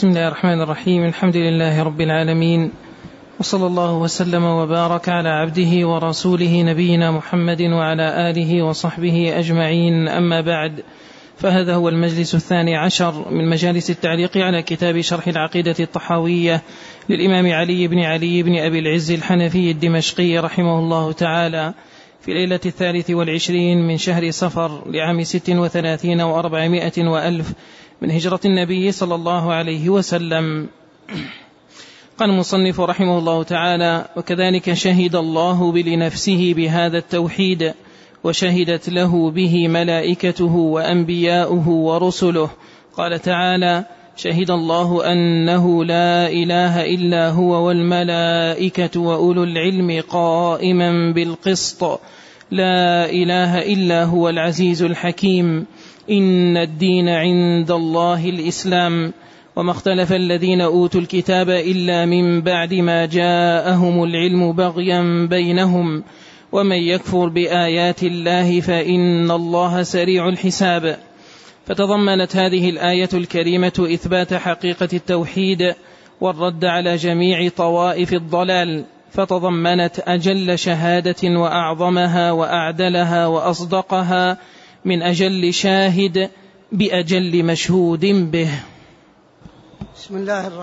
بسم الله الرحمن الرحيم. الحمد لله رب العالمين، وصلى الله وسلم وبارك على عبده ورسوله نبينا محمد وعلى آله وصحبه أجمعين. أما بعد، فهذا هو المجلس 12 من مجالس التعليق على كتاب شرح العقيدة الطحاوية للإمام علي بن أبي العز الحنفي الدمشقي رحمه الله تعالى، في ليلة 23 من شهر صفر لعام 36 و400 وألف من هجرة النبي صلى الله عليه وسلم. قال المصنف رحمه الله تعالى: وكذلك شهد الله لنفسه بهذا التوحيد، وشهدت له به ملائكته وأنبياؤه ورسله. قال تعالى: شهد الله أنه لا إله إلا هو والملائكة وأولو العلم قائما بالقسط، لا إله إلا هو العزيز الحكيم، إن الدين عند الله الإسلام، وما اختلف الذين أوتوا الكتاب إلا من بعد ما جاءهم العلم بغيا بينهم، ومن يكفر بآيات الله فإن الله سريع الحساب. فتضمنت هذه الآية الكريمة إثبات حقيقة التوحيد والرد على جميع طوائف الضلال، فتضمنت أجل شهادة وأعظمها وأعدلها وأصدقها من أجل شاهد بأجل مشهود به. بسم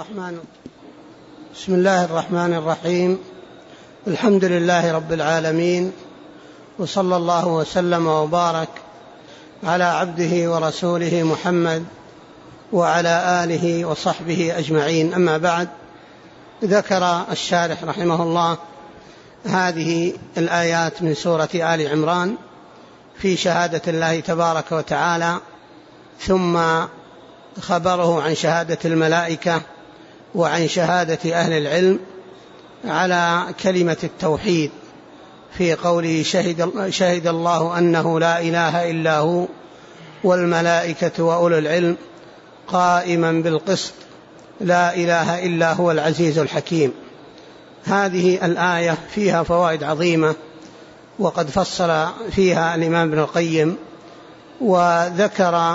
الله الرحمن الرحيم. الحمد لله رب العالمين، وصلى الله وسلم وبارك على عبده ورسوله محمد وعلى آله وصحبه أجمعين. أما بعد، ذكر الشارح رحمه الله هذه الآيات من سورة آل عمران في شهادة الله تبارك وتعالى، ثم خبره عن شهادة الملائكة وعن شهادة أهل العلم على كلمة التوحيد في قوله: شهد الله أنه لا إله إلا هو والملائكة وأولو العلم قائما بالقسط، لا إله إلا هو العزيز الحكيم. هذه الآية فيها فوائد عظيمة، وقد فصل فيها الإمام ابن القيم، وذكر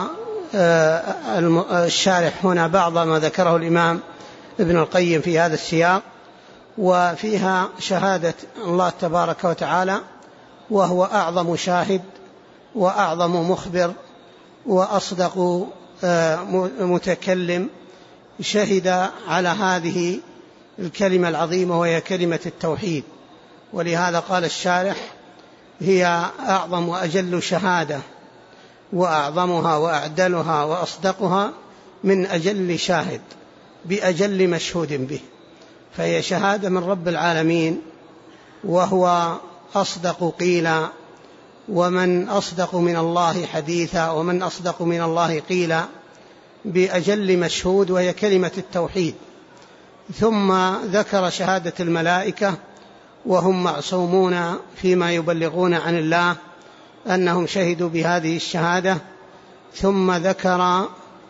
الشارح هنا بعض ما ذكره الإمام ابن القيم في هذا السياق. وفيها شهادة الله تبارك وتعالى، وهو أعظم شاهد وأعظم مخبر وأصدق متكلم، شهد على هذه الكلمة العظيمة وهي كلمة التوحيد. ولهذا قال الشارح: هي أعظم وأجل شهادة، وأعظمها وأعدلها وأصدقها من أجل شاهد بأجل مشهود به، فهي شهادة من رب العالمين، وهو أصدق قيلا، ومن أصدق من الله حديثا، ومن أصدق من الله قيلا، بأجل مشهود، وهي كلمة التوحيد. ثم ذكر شهادة الملائكة، وهم معصومون فيما يبلغون عن الله أنهم شهدوا بهذه الشهادة. ثم ذكر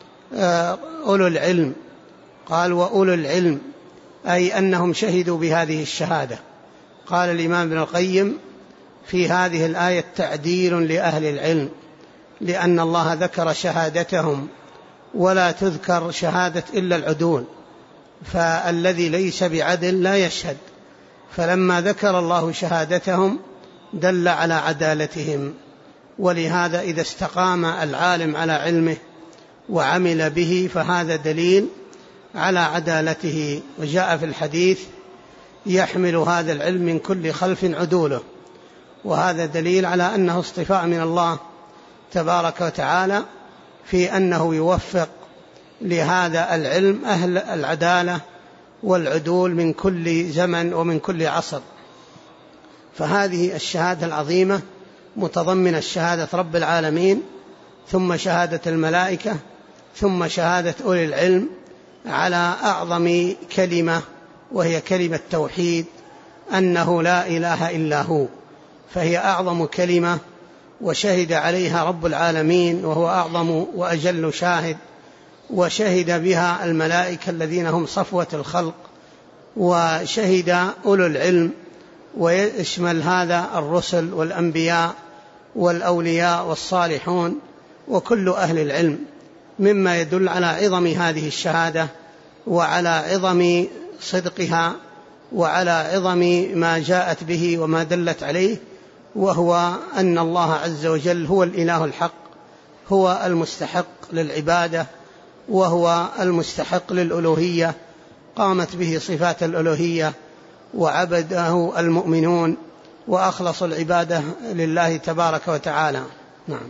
أولو العلم، قال: وأولو العلم، أي أنهم شهدوا بهذه الشهادة. قال الإمام ابن القيم: في هذه الآية تعديل لأهل العلم، لأن الله ذكر شهادتهم ولا تذكر شهادة إلا العدول، فالذي ليس بعدل لا يشهد، فلما ذكر الله شهادتهم دل على عدالتهم. ولهذا إذا استقام العالم على علمه وعمل به فهذا دليل على عدالته. وجاء في الحديث: يحمل هذا العلم من كل خلف عدوله، وهذا دليل على أنه اصطفاء من الله تبارك وتعالى في أنه يوفق لهذا العلم أهل العدالة والعدول من كل زمن ومن كل عصر. فهذه الشهادة العظيمة متضمنة شهادة رب العالمين، ثم شهادة الملائكة، ثم شهادة أولي العلم على أعظم كلمة، وهي كلمة توحيد، أنه لا إله إلا هو، فهي أعظم كلمة، وشهد عليها رب العالمين وهو أعظم وأجل شاهد، وشهد بها الملائكة الذين هم صفوة الخلق، وشهد أولو العلم، ويشمل هذا الرسل والأنبياء والأولياء والصالحون وكل أهل العلم، مما يدل على عظم هذه الشهادة وعلى عظم صدقها وعلى عظم ما جاءت به وما دلت عليه، وهو أن الله عز وجل هو الإله الحق، هو المستحق للعبادة، وهو المستحق للألوهية، قامت به صفات الألوهية وعبده المؤمنون وأخلص العبادة لله تبارك وتعالى. نعم.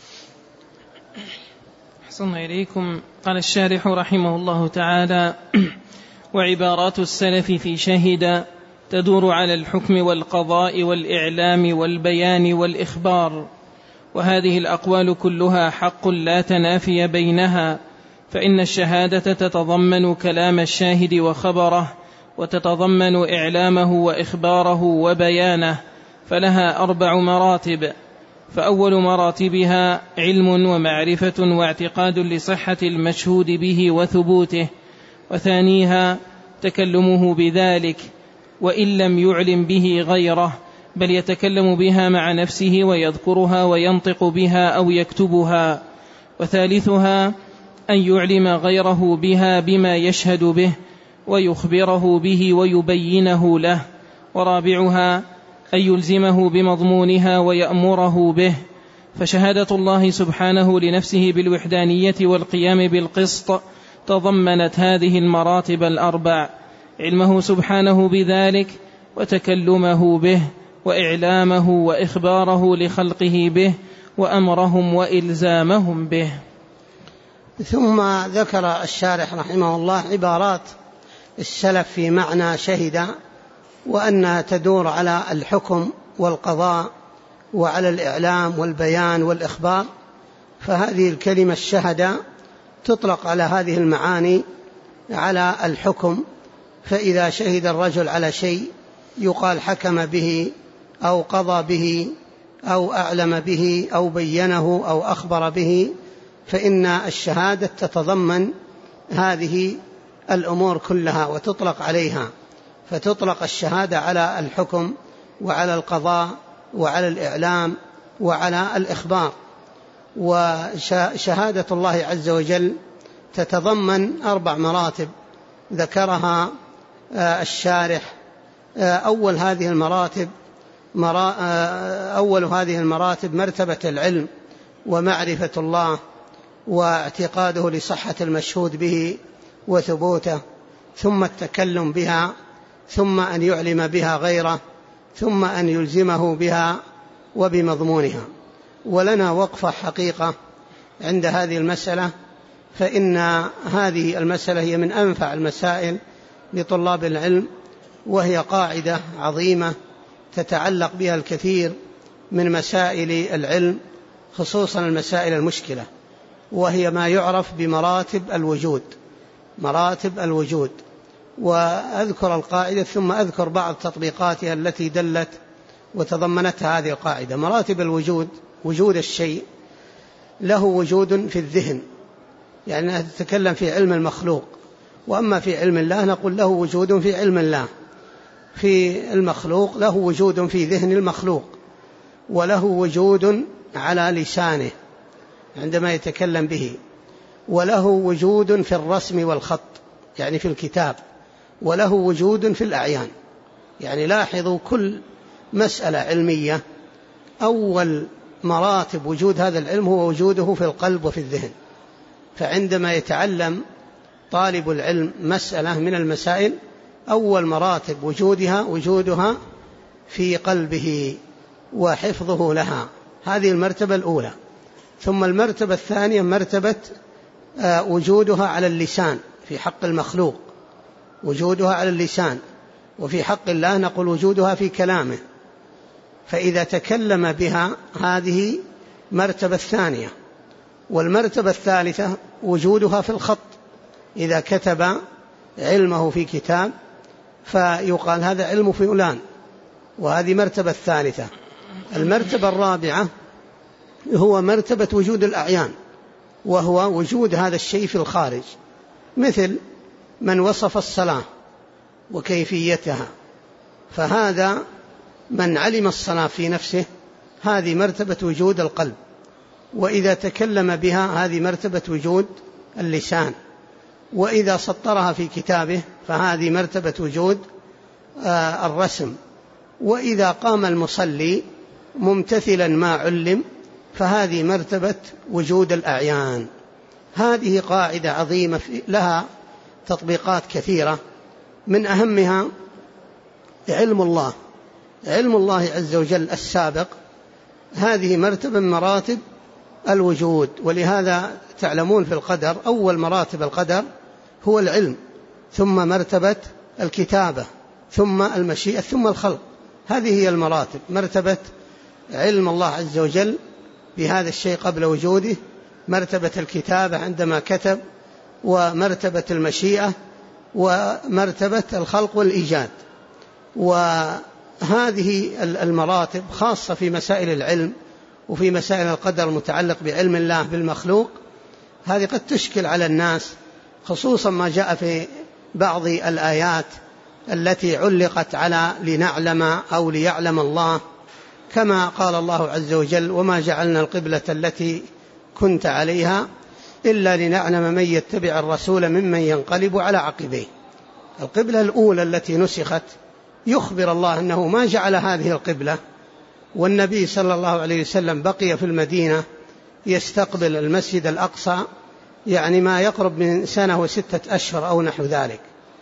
أحسن إليكم. قال الشارح رحمه الله تعالى: وعبارات السلف في شهد تدور على الحكم والقضاء والإعلام والبيان والإخبار، وهذه الأقوال كلها حق لا تنافي بينها، فإن الشهادة تتضمن كلام الشاهد وخبره، وتتضمن إعلامه وإخباره وبيانه، فلها 4 مراتب. فأول مراتبها علم ومعرفة واعتقاد لصحة المشهود به وثبوته، وثانيها تكلمه بذلك وإن لم يعلم به غيره، بل يتكلم بها مع نفسه ويذكرها وينطق بها أو يكتبها، وثالثها أن يعلم غيره بها بما يشهد به ويخبره به ويبينه له، ورابعها أن يلزمه بمضمونها ويأمره به. فشهادة الله سبحانه لنفسه بالوحدانية والقيام بالقسط تضمنت هذه المراتب 4: علمه سبحانه بذلك، وتكلمه به، وإعلامه وإخباره لخلقه به، وأمرهم وإلزامهم به. ثم ذكر الشارح رحمه الله عبارات السلف في معنى شهد، وأنها تدور على الحكم والقضاء وعلى الإعلام والبيان والإخبار. فهذه الكلمة الشهد تطلق على هذه المعاني، على الحكم، فإذا شهد الرجل على شيء يقال حكم به أو قضى به أو أعلم به أو بينه أو أخبر به، فإن الشهادة تتضمن هذه الأمور كلها وتطلق عليها. فتطلق الشهادة على الحكم وعلى القضاء وعلى الإعلام وعلى الإخبار. وشهادة الله عز وجل تتضمن 4 مراتب ذكرها الشارح. أول هذه المراتب مرتبة العلم ومعرفة الله واعتقاده لصحة المشهود به وثبوته، ثم التكلم بها، ثم أن يعلم بها غيره، ثم أن يلزمه بها وبمضمونها. ولنا وقفة حقيقة عند هذه المسألة، فإن هذه المسألة هي من أنفع المسائل لطلاب العلم، وهي قاعدة عظيمة تتعلق بها الكثير من مسائل العلم، خصوصا المسائل المشكلة، وهي ما يعرف بمراتب الوجود. وأذكر القاعدة ثم أذكر بعض تطبيقاتها التي دلت وتضمنتها هذه القاعدة. مراتب الوجود: وجود الشيء له وجود في الذهن، يعني نتكلم في علم المخلوق، وأما في علم الله نقول له وجود في علم الله. في المخلوق له وجود في ذهن المخلوق، وله وجود على لسانه عندما يتكلم به، وله وجود في الرسم والخط يعني في الكتاب، وله وجود في الأعيان. يعني لاحظوا كل مسألة علمية أول مراتب وجود هذا العلم هو وجوده في القلب وفي الذهن. فعندما يتعلم طالب العلم مسألة من المسائل، أول مراتب وجودها في قلبه وحفظه لها، هذه المرتبة الأولى. ثم المرتبة الثانية مرتبة وجودها على اللسان في حق المخلوق، وجودها على اللسان. وفي حق الله نقول وجودها في كلامه، فإذا تكلم بها هذه مرتبة الثانية. والمرتبة الثالثة وجودها في الخط، إذا كتب علمه في كتاب فيقال هذا علم فلان، وهذه مرتبة الثالثة. المرتبة الرابعة هو مرتبة وجود الأعيان، وهو وجود هذا الشيء في الخارج، مثل من وصف الصلاة وكيفيتها، فهذا من علم الصلاة في نفسه، هذه مرتبة وجود القلب. وإذا تكلم بها هذه مرتبة وجود اللسان. وإذا سطرها في كتابه فهذه مرتبة وجود الرسم. وإذا قام المصلي ممتثلا ما علم فهذه مرتبة وجود الأعيان. هذه قاعدة عظيمة لها تطبيقات كثيرة، من أهمها علم الله عز وجل السابق. هذه مرتبة من مراتب الوجود، ولهذا تعلمون في القدر أول مراتب القدر هو العلم، ثم مرتبة الكتابة، ثم المشيئة، ثم الخلق. هذه هي المراتب: مرتبة علم الله عز وجل بهذا الشيء قبل وجوده، مرتبة الكتابة عندما كتب، ومرتبة المشيئة، ومرتبة الخلق والإيجاد. وهذه المراتب خاصة في مسائل العلم وفي مسائل القدر المتعلق بعلم الله بالمخلوق. هذه قد تشكل على الناس، خصوصا ما جاء في بعض الآيات التي علقت على لنعلم أو ليعلم الله، كما قال الله عز وجل: وما جعلنا القبلة التي كنت عليها إلا لنعلم من يتبع الرسول ممن ينقلب على عقبيه. القبلة الأولى التي نسخت يخبر الله أنه ما جعل هذه القبلة، والنبي صلى الله عليه وسلم بقي في المدينة يستقبل المسجد الأقصى يعني ما يقرب من 1 و6 أشهر أو نحو ذلك.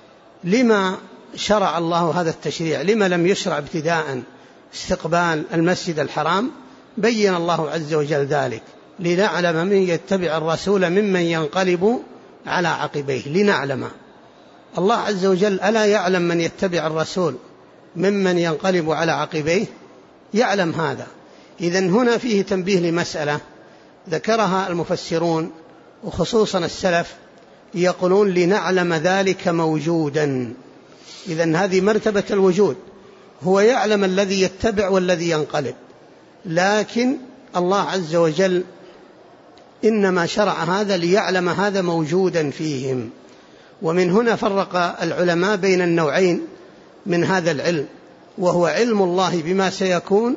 لما شرع الله هذا التشريع؟ لما لم يشرع ابتداء استقبال المسجد الحرام؟ بين الله عز وجل ذلك: لنعلم من يتبع الرسول ممن ينقلب على عقبيه. لنعلم. الله عز وجل ألا يعلم من يتبع الرسول ممن ينقلب على عقبيه؟ يعلم هذا. إذن هنا فيه تنبيه لمسألة ذكرها المفسرون وخصوصا السلف، يقولون: لنعلم ذلك موجودا. إذن هذه مرتبة الوجود، هو يعلم الذي يتبع والذي ينقلب، لكن الله عز وجل إنما شرع هذا ليعلم هذا موجودا فيهم. ومن هنا فرق العلماء بين النوعين من هذا العلم، وهو علم الله بما سيكون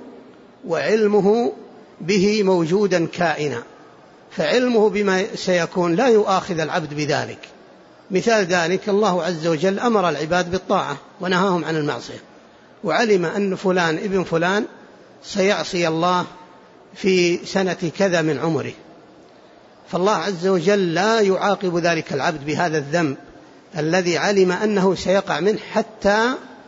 وعلمه به موجودا كائنا. فعلمه بما سيكون لا يؤاخذ العبد بذلك. مثال ذلك: الله عز وجل أمر العباد بالطاعة ونهاهم عن المعصية، وعلم أن فلان ابن فلان سيعصي الله في سنة كذا من عمره، فالله عز وجل لا يعاقب ذلك العبد بهذا الذنب الذي علم أنه سيقع منه حتى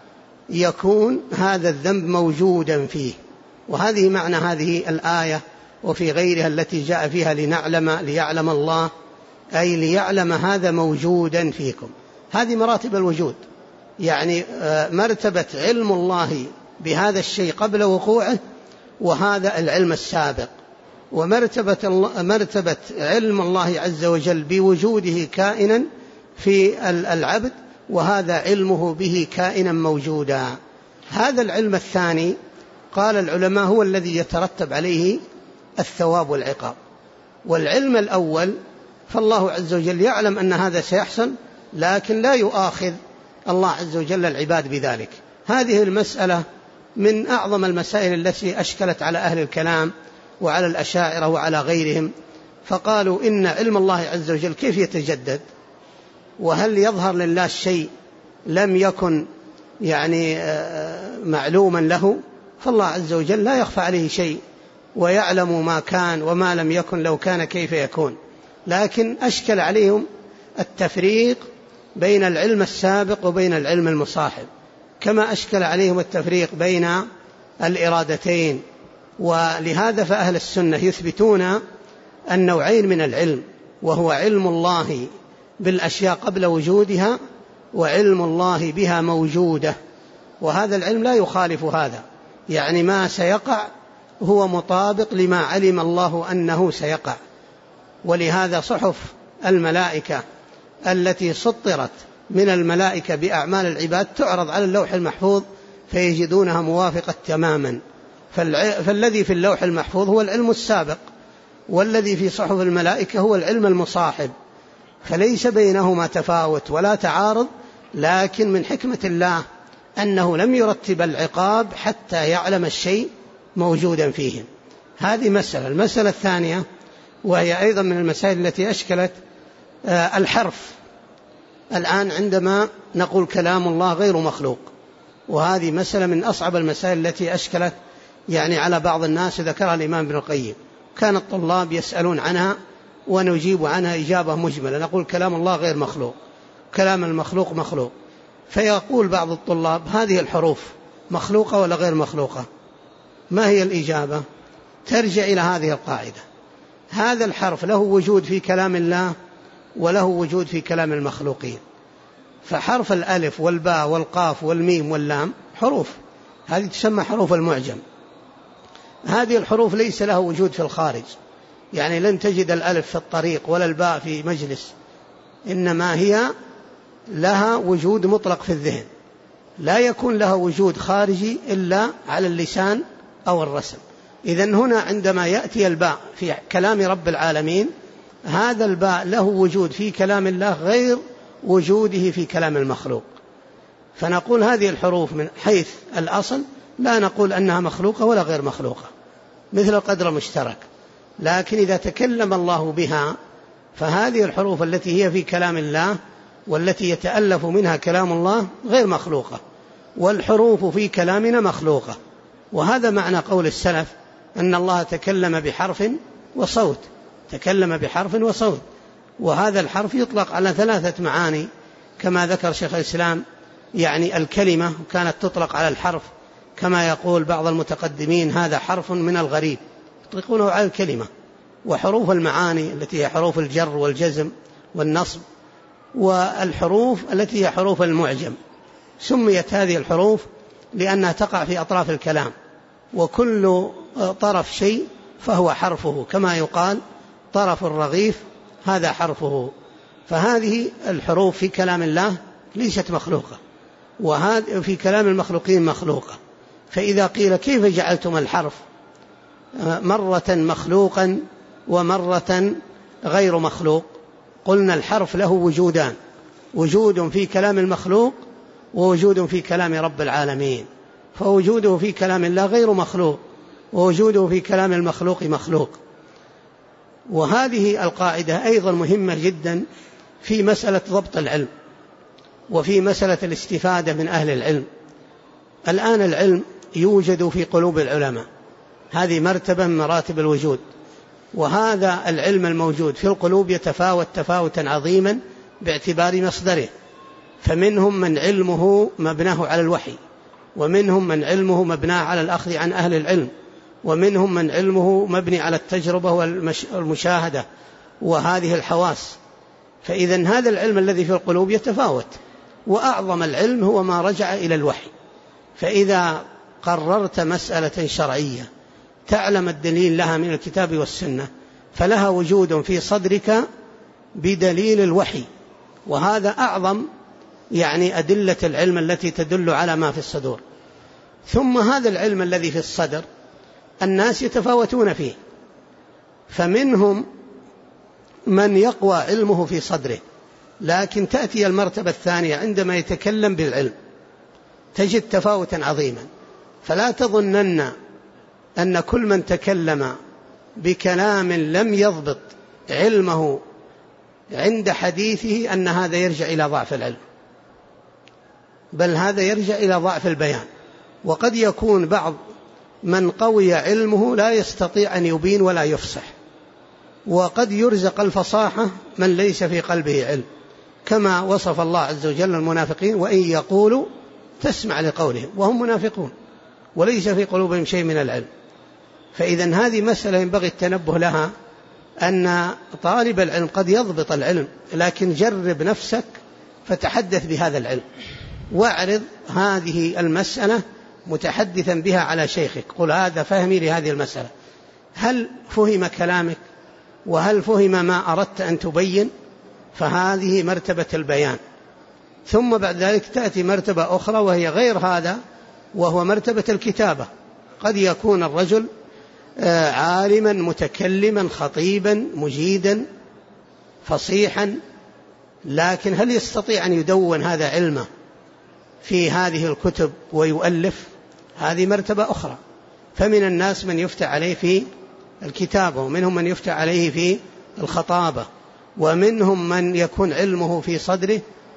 يكون هذا الذنب موجودا فيه. وهذه معنى هذه الآية وفي غيرها التي جاء فيها ليعلم الله، أي ليعلم هذا موجودا فيكم. هذه مراتب الوجود، يعني مرتبة علم الله بهذا الشيء قبل وقوعه، وهذا العلم السابق. ومرتبة علم الله عز وجل بوجوده كائنا في العبد، وهذا علمه به كائنا موجودا. هذا العلم الثاني قال العلماء هو الذي يترتب عليه الثواب والعقاب. والعلم الأول فالله عز وجل يعلم أن هذا سيحصل، لكن لا يؤاخذ الله عز وجل العباد بذلك. هذه المسألة من أعظم المسائل التي أشكلت على أهل الكلام وعلى الأشاعرة وعلى غيرهم، فقالوا إن علم الله عز وجل كيف يتجدد؟ وهل يظهر لله الشيء لم يكن يعني معلوما له؟ فالله عز وجل لا يخفى عليه شيء، ويعلم ما كان وما لم يكن لو كان كيف يكون. لكن أشكل عليهم التفريق بين العلم السابق وبين العلم المصاحب، كما أشكل عليهم التفريق بين الإرادتين. ولهذا فأهل السنة يثبتون النوعين من العلم، وهو علم الله بالأشياء قبل وجودها، وعلم الله بها موجودة. وهذا العلم لا يخالف هذا، يعني ما سيقع هو مطابق لما علم الله أنه سيقع. ولهذا صحف الملائكة التي سطرت من الملائكة بأعمال العباد تعرض على اللوح المحفوظ فيجدونها موافقة تماما. فالذي في اللوح المحفوظ هو العلم السابق، والذي في صحف الملائكة هو العلم المصاحب، فليس بينهما تفاوت ولا تعارض، لكن من حكمة الله أنه لم يرتب العقاب حتى يعلم الشيء موجودا فيهم. هذه مسألة. المسألة الثانية وهي أيضا من المسائل التي أشكلت الحرف. الآن عندما نقول كلام الله غير مخلوق، وهذه مسألة من أصعب المسائل التي أشكلت على بعض الناس، ذكرها الإمام ابن القيم. كان الطلاب يسألون عنها ونجيب عنها إجابة مجملة، نقول كلام الله غير مخلوق، كلام المخلوق مخلوق. فيقول بعض الطلاب هذه الحروف مخلوقة ولا غير مخلوقة؟ ما هي الإجابة؟ ترجع إلى هذه القاعدة: هذا الحرف له وجود في كلام الله وله وجود في كلام المخلوقين. فحرف الألف والباء والقاف والميم واللام حروف، هذه تسمى حروف المعجم. هذه الحروف ليس لها وجود في الخارج، لن تجد الألف في الطريق ولا الباء في مجلس، إنما هي لها وجود مطلق في الذهن، لا يكون لها وجود خارجي إلا على اللسان أو الرسم. إذن هنا عندما يأتي الباء في كلام رب العالمين، هذا الباء له وجود في كلام الله غير وجوده في كلام المخلوق. فنقول هذه الحروف من حيث الأصل لا نقول أنها مخلوقة ولا غير مخلوقة، مثل القدر المشترك. لكن إذا تكلم الله بها فهذه الحروف التي هي في كلام الله والتي يتألف منها كلام الله غير مخلوقة، والحروف في كلامنا مخلوقة. وهذا معنى قول السلف أن الله تكلم بحرف وصوت، تكلم بحرف وصوت. وهذا الحرف يطلق على 3 معاني كما ذكر شيخ الإسلام. الكلمة كانت تطلق على الحرف، كما يقول بعض المتقدمين هذا حرف من الغريب، يطلقونه على الكلمة. وحروف المعاني التي هي حروف الجر والجزم والنصب، والحروف التي هي حروف المعجم. سميت هذه الحروف لأنها تقع في أطراف الكلام، وكل طرف شيء فهو حرفه، كما يقال طرف الرغيف هذا حرفه. فهذه الحروف في كلام الله ليست مخلوقة، وهذه في كلام المخلوقين مخلوقة. فإذا قيل كيف جعلتم الحرف مرة مخلوقا ومرة غير مخلوق؟ قلنا الحرف له وجودان: وجود في كلام المخلوق ووجود في كلام رب العالمين. فوجوده في كلام الله غير مخلوق، ووجوده في كلام المخلوق مخلوق. وهذه القاعدة أيضا مهمة جدا في مسألة ضبط العلم وفي مسألة الاستفادة من أهل العلم. الآن العلم يوجد في قلوب العلماء، هذه مرتبة من مراتب الوجود. وهذا العلم الموجود في القلوب يتفاوت تفاوتا عظيما باعتبار مصدره. فمنهم من علمه مبناه على الوحي، ومنهم من علمه مبناه على الأخذ عن أهل العلم، ومنهم من علمه مبني على التجربة والمشاهدة وهذه الحواس. فإذا هذا العلم الذي في القلوب يتفاوت، وأعظم العلم هو ما رجع إلى الوحي. فإذا قررت مسألة شرعية تعلم الدليل لها من الكتاب والسنة، فلها وجود في صدرك بدليل الوحي، وهذا أعظم أدلة العلم التي تدل على ما في الصدور. ثم هذا العلم الذي في الصدر الناس يتفاوتون فيه، فمنهم من يقوى علمه في صدره، لكن تأتي المرتبة الثانية عندما يتكلم بالعلم تجد تفاوتا عظيما. فلا تظنن أن كل من تكلم بكلام لم يضبط علمه عند حديثه أن هذا يرجع إلى ضعف العلم، بل هذا يرجع إلى ضعف البيان. وقد يكون بعض من قوي علمه لا يستطيع أن يبين ولا يفصح، وقد يرزق الفصاحة من ليس في قلبه علم، كما وصف الله عز وجل المنافقين: وإن يقولوا تسمع لقولهم وهم منافقون وليس في قلوبهم شيء من العلم. فإذا هذه مسألة ينبغي التنبه لها، أن طالب العلم قد يضبط العلم، لكن جرب نفسك فتحدث بهذا العلم، واعرض هذه المسألة متحدثا بها على شيخك، قل هذا فهمي لهذه المسألة، هل فهم كلامك وهل فهم ما أردت أن تبين؟ فهذه مرتبة البيان. ثم بعد ذلك تأتي مرتبة أخرى وهي غير هذا، وهو مرتبة الكتابة. قد يكون الرجل عالما متكلما خطيبا مجيدا فصيحا، لكن هل يستطيع أن يدون هذا علمه في هذه الكتب ويؤلف؟ هذه مرتبة أخرى. فمن الناس من يفتح عليه في الكتابة، ومنهم من يفتح عليه في الخطابة، ومنهم من يكون علمه في صدره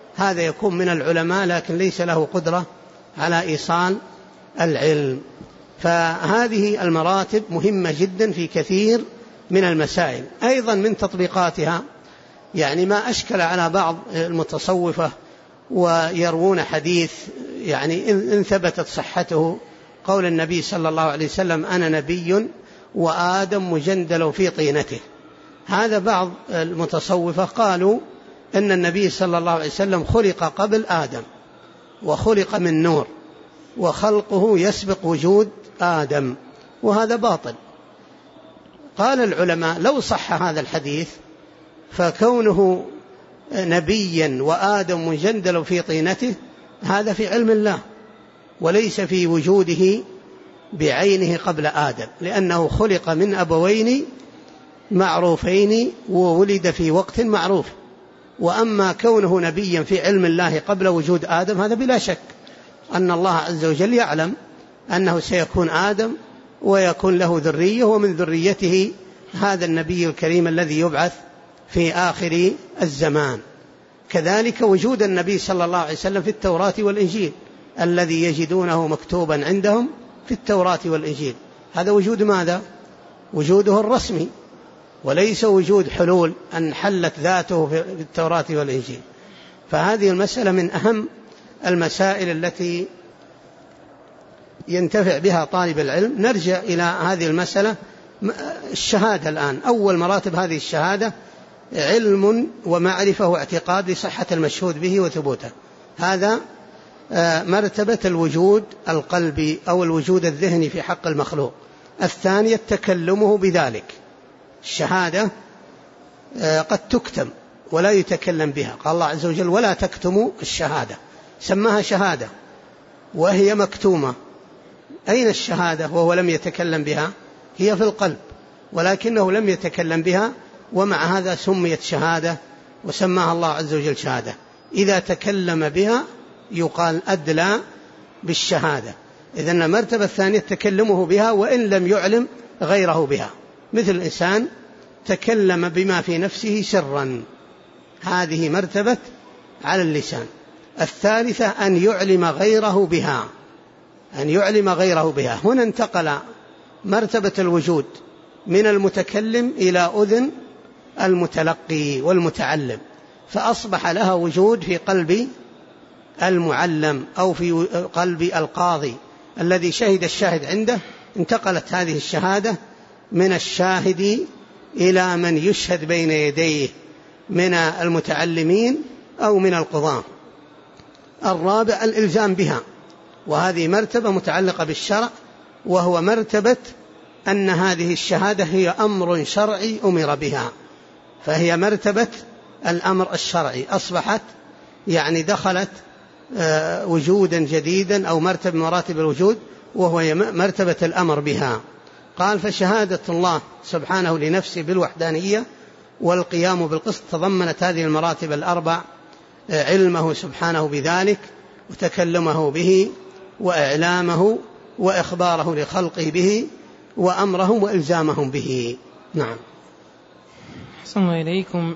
هذا يكون من العلماء لكن ليس له قدرة على إيصال العلم. فهذه المراتب مهمة جدا في كثير من المسائل. أيضا من تطبيقاتها يعني ما أشكل على بعض المتصوفة ويروون حديث يعني إن ثبتت صحته قول النبي صلى الله عليه وسلم أنا نبي وآدم مجندل في طينته. هذا بعض المتصوفة قالوا أن النبي صلى الله عليه وسلم خلق قبل آدم وخلق من نور وخلقه يسبق وجود آدم، وهذا باطل. قال العلماء لو صح هذا الحديث فكونه نبيا وآدم مجندل في طينته هذا في علم الله وليس في وجوده بعينه قبل آدم، لأنه خلق من أبوين معروفين وولد في وقت معروف. وأما كونه نبيا في علم الله قبل وجود آدم هذا بلا شك أن الله عز وجل يعلم أنه سيكون آدم ويكون له ذرية ومن ذريته هذا النبي الكريم الذي يبعث في آخر الزمان. كذلك وجود النبي صلى الله عليه وسلم في التوراة والإنجيل الذي يجدونه مكتوبا عندهم في التوراة والإنجيل، هذا وجود ماذا؟ وجوده الرسمي، وليس وجود حلول أن حلت ذاته في التوراة والإنجيل. فهذه المسألة من أهم المسائل التي ينتفع بها طالب العلم. نرجع إلى هذه المسألة. الشهادة الآن أول مراتب هذه الشهادة علم ومعرفة واعتقاد لصحة المشهود به وثبوته، هذا مرتبة الوجود القلبي أو الوجود الذهني في حق المخلوق. الثانية تكلمه بذلك. الشهادة قد تكتم ولا يتكلم بها، قال الله عز وجل ولا تكتموا الشهادة، سماها شهادة وهي مكتومة. أين الشهادة وهو لم يتكلم بها؟ هي في القلب ولكنه لم يتكلم بها، ومع هذا سميت شهادة وسماها الله عز وجل شهادة. إذا تكلم بها يقال أدلى بالشهادة. إذن المرتبة الثانية تكلمه بها وإن لم يعلم غيره بها، مثل الإنسان تكلم بما في نفسه سرا، هذه مرتبة على اللسان. الثالثة أن يعلم غيره بها، أن يعلم غيره بها. هنا انتقل مرتبة الوجود من المتكلم إلى أذن المتلقي والمتعلم، فأصبح لها وجود في قلب المعلم أو في قلب القاضي الذي شهد الشاهد عنده. انتقلت هذه الشهادة من الشاهد إلى من يشهد بين يديه من المتعلمين أو من القضاة. الرابع الإلزام بها، وهذه مرتبة متعلقة بالشرع، وهو مرتبة أن هذه الشهادة هي أمر شرعي أمر بها، فهي مرتبة الأمر الشرعي، أصبحت يعني دخلت وجودا جديدا أو مرتبة مراتب الوجود، وهو مرتبة الأمر بها. قال فشهادة الله سبحانه لنفسه بالوحدانية والقيام بالقسط تضمنت هذه المراتب الأربع: علمه سبحانه بذلك وتكلمه به وإعلامه وإخباره لخلقه به وأمرهم وإلزامهم به. نعم. أحسن إليكم.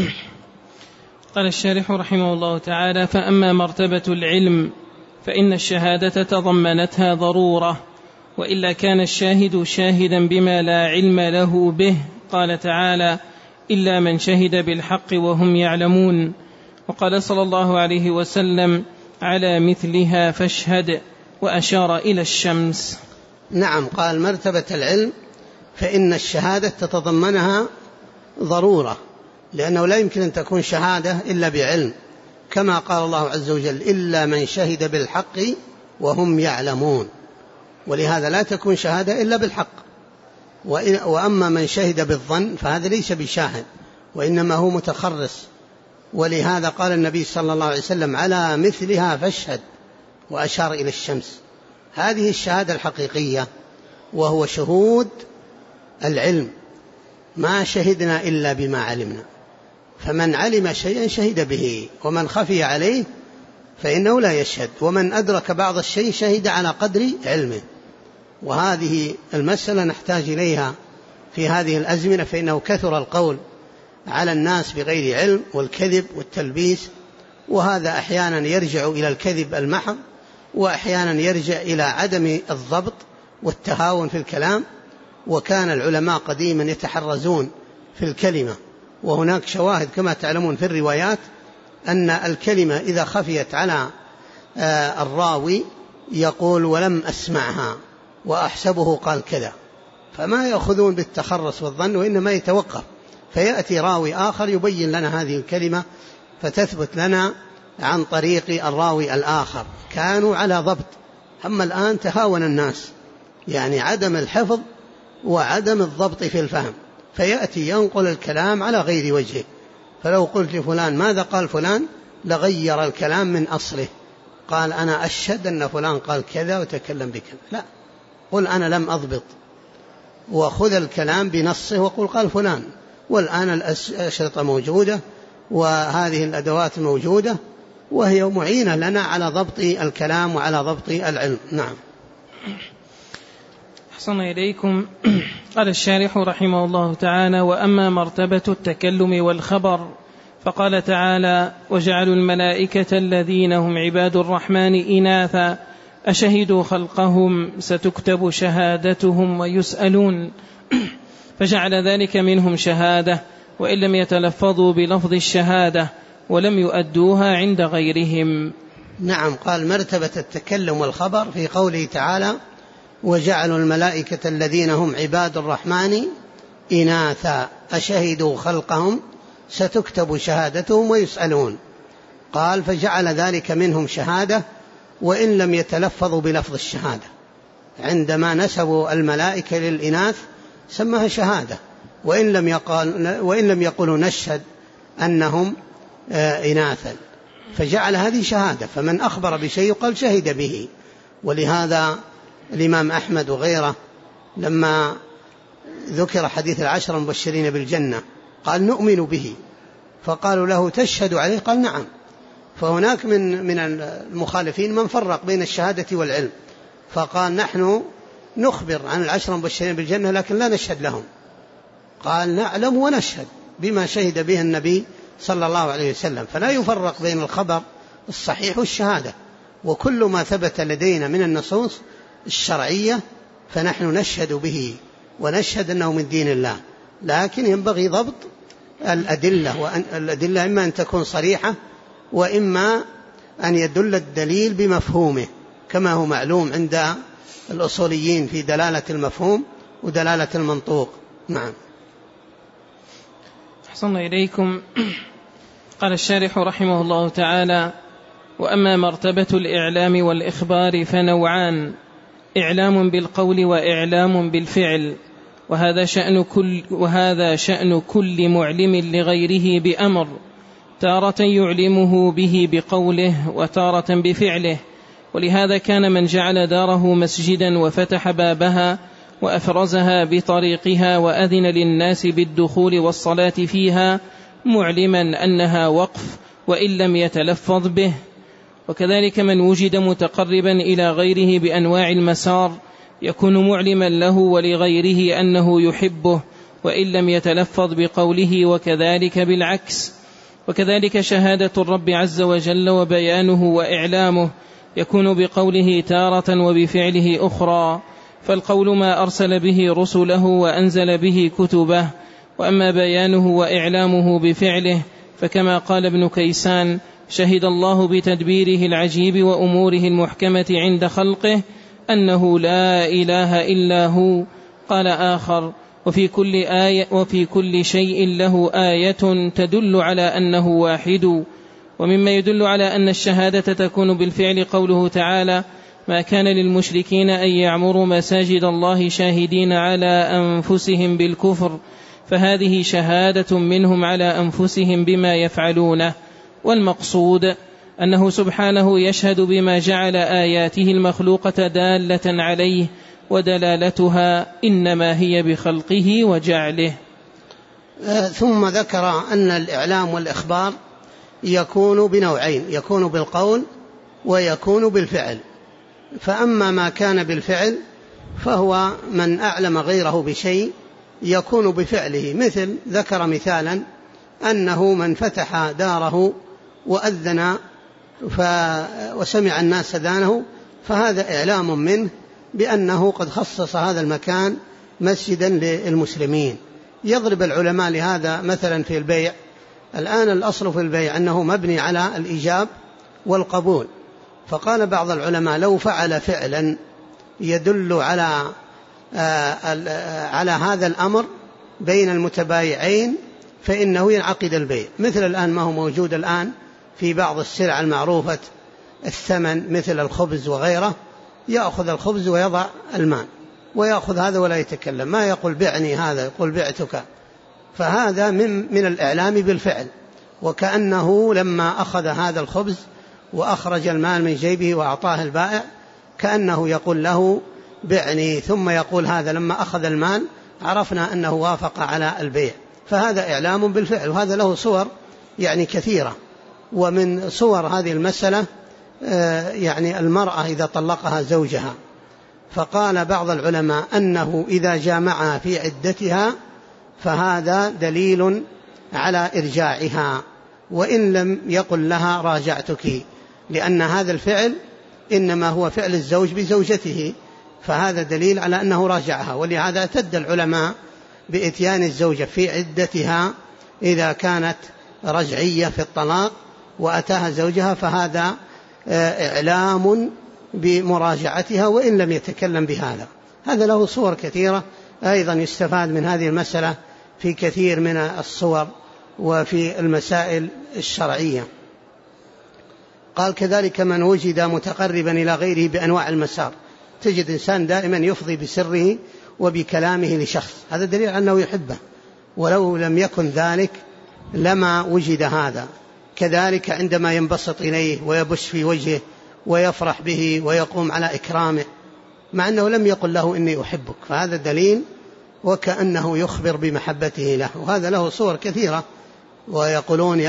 قال الشارح رحمه الله تعالى: فأما مرتبة العلم فإن الشهادة تضمنتها ضرورة، وإلا كان الشاهد شاهدا بما لا علم له به. قال تعالى: إلا من شهد بالحق وهم يعلمون. وقال صلى الله عليه وسلم: على مثلها فاشهد، وأشار إلى الشمس. نعم. قال مرتبة العلم فإن الشهادة تتضمنها ضرورة، لأنه لا يمكن أن تكون شهادة إلا بعلم، كما قال الله عز وجل: إلا من شهد بالحق وهم يعلمون. ولهذا لا تكون شهادة إلا بالحق. وأما من شهد بالظن فهذا ليس بشاهد وإنما هو متخرص. ولهذا قال النبي صلى الله عليه وسلم: على مثلها فاشهد، وأشار إلى الشمس. هذه الشهادة الحقيقية، وهو شهود العلم، ما شهدنا إلا بما علمنا، فمن علم شيئا شهد به، ومن خفي عليه فإنه لا يشهد، ومن أدرك بعض الشيء شهد على قدر علمه. وهذه المسألة نحتاج إليها في هذه الأزمنة، فإنه كثر القول على الناس بغير علم والكذب والتلبيس وهذا أحيانا يرجع إلى الكذب المحض، وأحيانا يرجع إلى عدم الضبط والتهاون في الكلام. وكان العلماء قديما يتحرزون في الكلمة، وهناك شواهد كما تعلمون في الروايات أن الكلمة إذا خفيت على الراوي يقول ولم أسمعها وأحسبه قال كذا، فما يأخذون بالتخرص والظن، وإنما يتوقف، فيأتي راوي آخر يبين لنا هذه الكلمة فتثبت لنا عن طريق الراوي الآخر. كانوا على ضبط، أما الآن تهاون الناس، يعني عدم الحفظ وعدم الضبط في الفهم، فيأتي ينقل الكلام على غير وجهه. فلو قلت لفلان ماذا قال فلان لغير الكلام من أصله، قال أنا أشهد أن فلان قال كذا وتكلم بكذا، لا، قل أنا لم أضبط، وخذ الكلام بنصه وقل قال فلان. والآن الأشرطة موجودة وهذه الأدوات موجودة، وهي معينة لنا على ضبط الكلام وعلى ضبط العلم. نعم. أحسن إليكم. قال الشارح رحمه الله تعالى: وأما مرتبة التكلم والخبر فقال تعالى: وجعلوا الملائكة الذين هم عباد الرحمن إناثا أشهدوا خلقهم ستكتب شهادتهم ويسألون، فجعل ذلك منهم شهادة وإن لم يتلفظوا بلفظ الشهادة ولم يؤدوها عند غيرهم. نعم. قال مرتبة التكلم والخبر في قوله تعالى: وجعلوا الملائكة الذين هم عباد الرحمن إناثا أشهدوا خلقهم ستكتب شهادتهم ويسألون. قال فجعل ذلك منهم شهادة وإن لم يتلفظوا بلفظ الشهادة. عندما نسبوا الملائكة للإناث سمها شهادة، وإن لم يقولوا نشهد أنهم إناثا، فجعل هذه شهادة. فمن أخبر بشيء قال شهد به. ولهذا الإمام أحمد وغيره لما ذكر حديث 10 المبشرين بالجنة قال نؤمن به، فقالوا له تشهد عليه؟ قال نعم. فهناك من المخالفين من فرق بين الشهادة والعلم، فقال نحن نخبر عن 10 المبشرين بالجنة لكن لا نشهد لهم. قال نعلم ونشهد بما شهد به النبي صلى الله عليه وسلم. فلا يفرق بين الخبر الصحيح والشهادة، وكل ما ثبت لدينا من النصوص الشرعية فنحن نشهد به ونشهد أنه من دين الله، لكن ينبغي ضبط الأدلة، وأن الأدلة إما أن تكون صريحة وإما أن يدل الدليل بمفهومه، كما هو معلوم عند الأصوليين في دلالة المفهوم ودلالة المنطوق. نعم. أحسن إليكم. قال الشارح رحمه الله تعالى: وأما مرتبة الإعلام والإخبار فنوعان: إعلام بالقول وإعلام بالفعل، وهذا شأن كل معلم لغيره بأمر، تارة يعلمه به بقوله وتارة بفعله. ولهذا كان من جعل داره مسجدا وفتح بابها وأفرزها بطريقها وأذن للناس بالدخول والصلاة فيها معلما أنها وقف وإن لم يتلفظ به. وكذلك من وجد متقربا إلى غيره بأنواع المسار يكون معلما له ولغيره أنه يحبه وإن لم يتلفظ بقوله، وكذلك بالعكس. وكذلك شهادة الرب عز وجل وبيانه وإعلامه يكون بقوله تارة وبفعله أخرى. فالقول ما أرسل به رسله وأنزل به كتبه، وأما بيانه وإعلامه بفعله فكما قال ابن كيسان: شهد الله بتدبيره العجيب وأموره المحكمة عند خلقه أنه لا إله إلا هو. قال آخر: وفي كل شيء له آية تدل على أنه واحد. ومما يدل على أن الشهادة تكون بالفعل قوله تعالى: ما كان للمشركين أن يعمروا مساجد الله شاهدين على أنفسهم بالكفر، فهذه شهادة منهم على أنفسهم بما يفعلونه. والمقصود أنه سبحانه يشهد بما جعل آياته المخلوقة دالة عليه، ودلالتها إنما هي بخلقه وجعله. ثم ذكر أن الإعلام والإخبار يكون بنوعين: يكون بالقول ويكون بالفعل. فأما ما كان بالفعل فهو من أعلم غيره بشيء يكون بفعله، مثل ذكر مثالا أنه من فتح داره وأذن وسمع الناس أذانه، فهذا إعلام منه بأنه قد خصص هذا المكان مسجدا للمسلمين. يضرب العلماء لهذا مثلا في البيع. الآن الأصل في البيع أنه مبني على الإيجاب والقبول، فقال بعض العلماء لو فعل فعلا يدل على هذا الأمر بين المتبايعين فإنه ينعقد البيع، مثل الآن ما هو موجود الآن في بعض السلع المعروفة الثمن مثل الخبز وغيره، يأخذ الخبز ويضع المال ويأخذ هذا ولا يتكلم، ما يقول بعني هذا، يقول بعتك، فهذا من الإعلام بالفعل، وكأنه لما أخذ هذا الخبز وأخرج المال من جيبه وأعطاه البائع كأنه يقول له بعني، ثم يقول هذا لما أخذ المال عرفنا أنه وافق على البيع، فهذا إعلام بالفعل. وهذا له صور يعني كثيرة. ومن صور هذه المسألة يعني المرأة إذا طلقها زوجها، فقال بعض العلماء أنه إذا جامعها في عدتها فهذا دليل على إرجاعها، وإن لم يقل لها راجعتك، لأن هذا الفعل إنما هو فعل الزوج بزوجته، فهذا دليل على أنه راجعها. ولهذا اعتد العلماء بإتيان الزوجة في عدتها إذا كانت رجعية في الطلاق وأتاها زوجها، فهذا إعلام بمراجعتها وإن لم يتكلم بهذا. هذا له صور كثيرة أيضا يستفاد من هذه المسألة في كثير من الصور وفي المسائل الشرعية. قال كذلك من وجد متقربا إلى غيره بأنواع المسار، تجد إنسان دائما يفضي بسره وبكلامه لشخص، هذا دليل أنه يحبه، ولو لم يكن ذلك لما وجد هذا. كذلك عندما ينبسط إليه ويبش في وجهه ويفرح به ويقوم على إكرامه مع أنه لم يقل له إني أحبك، فهذا دليل وكأنه يخبر بمحبته له. وهذا له صور كثيرة، ويقولون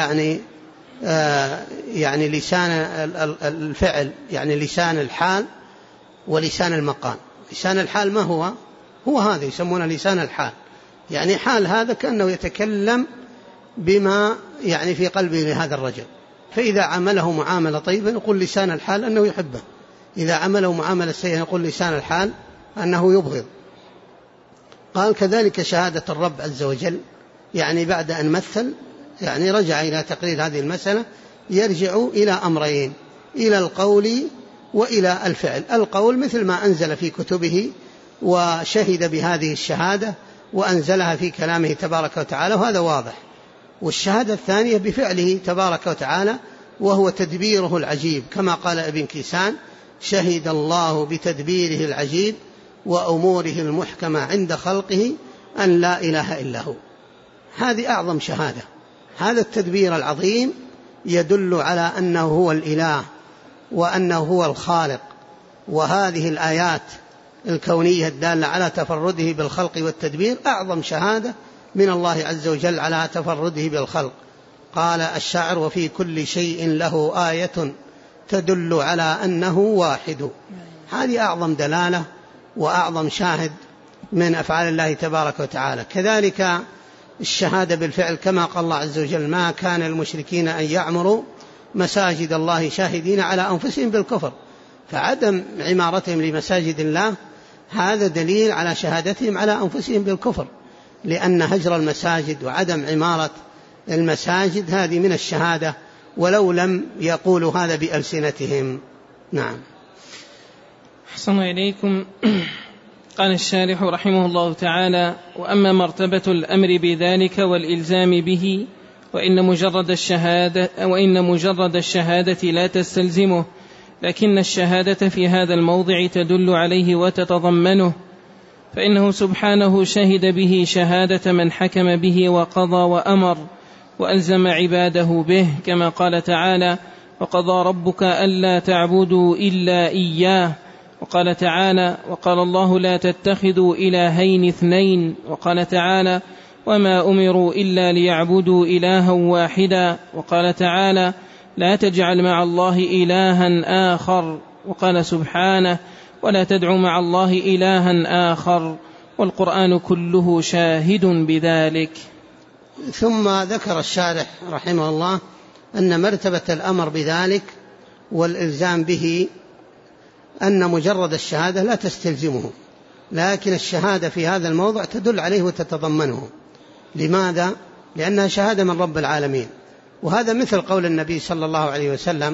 يعني لسان الفعل يعني لسان الحال ولسان المقال. لسان الحال ما هو هذا يسمونه لسان الحال، يعني حال هذا كأنه يتكلم بما يعني في قلبه لهذا الرجل، فإذا عمله معاملة طيبة يقول لسان الحال أنه يحبه، إذا عمله معاملة سيئة يقول لسان الحال أنه يبغض. قال كذلك شهادة الرب عز وجل، يعني بعد أن مثل يعني رجع إلى تقرير هذه المسألة، يرجع إلى أمرين، إلى القول وإلى الفعل. القول مثل ما أنزل في كتبه وشهد بهذه الشهادة وأنزلها في كلامه تبارك وتعالى، وهذا واضح. والشهادة الثانية بفعله تبارك وتعالى، وهو تدبيره العجيب، كما قال ابن كيسان: شهد الله بتدبيره العجيب وأموره المحكمة عند خلقه أن لا إله إلا هو. هذه أعظم شهادة. هذا التدبير العظيم يدل على أنه هو الإله وأنه هو الخالق. وهذه الآيات الكونية الدالة على تفرده بالخلق والتدبير أعظم شهادة من الله عز وجل على تفرده بالخلق. قال الشاعر: وفي كل شيء له آية تدل على أنه واحد. هذه أعظم دلالة وأعظم شاهد من أفعال الله تبارك وتعالى. كذلك الشهادة بالفعل، كما قال الله عز وجل: ما كان المشركين أن يعمروا مساجد الله شاهدين على أنفسهم بالكفر. فعدم عمارتهم لمساجد الله هذا دليل على شهادتهم على أنفسهم بالكفر، لأن هجر المساجد وعدم عمارة المساجد هذه من الشهادة، ولو لم يقولوا هذا بألسنتهم. نعم. أحسن إليكم. قال الشارح رحمه الله تعالى: وأما مرتبة الأمر بذلك والإلزام به وإن مجرد الشهادة لا تستلزمه، لكن الشهادة في هذا الموضع تدل عليه وتتضمنه، فإنه سبحانه شهد به شهادة من حكم به وقضى وأمر وألزم عباده به، كما قال تعالى: وقضى ربك ألا تعبدوا إلا إياه. وقال تعالى: وقال الله لا تتخذوا إلهين اثنين. وقال تعالى: وما أمروا إلا ليعبدوا إلها واحدا. وقال تعالى: لا تجعل مع الله إلها آخر. وقال سبحانه: ولا تدع مع الله إلها آخر. والقرآن كله شاهد بذلك. ثم ذكر الشارح رحمه الله أن مرتبة الأمر بذلك والإلزام به أن مجرد الشهادة لا تستلزمه، لكن الشهادة في هذا الموضع تدل عليه وتتضمنه. لماذا؟ لأنها شهادة من رب العالمين. وهذا مثل قول النبي صلى الله عليه وسلم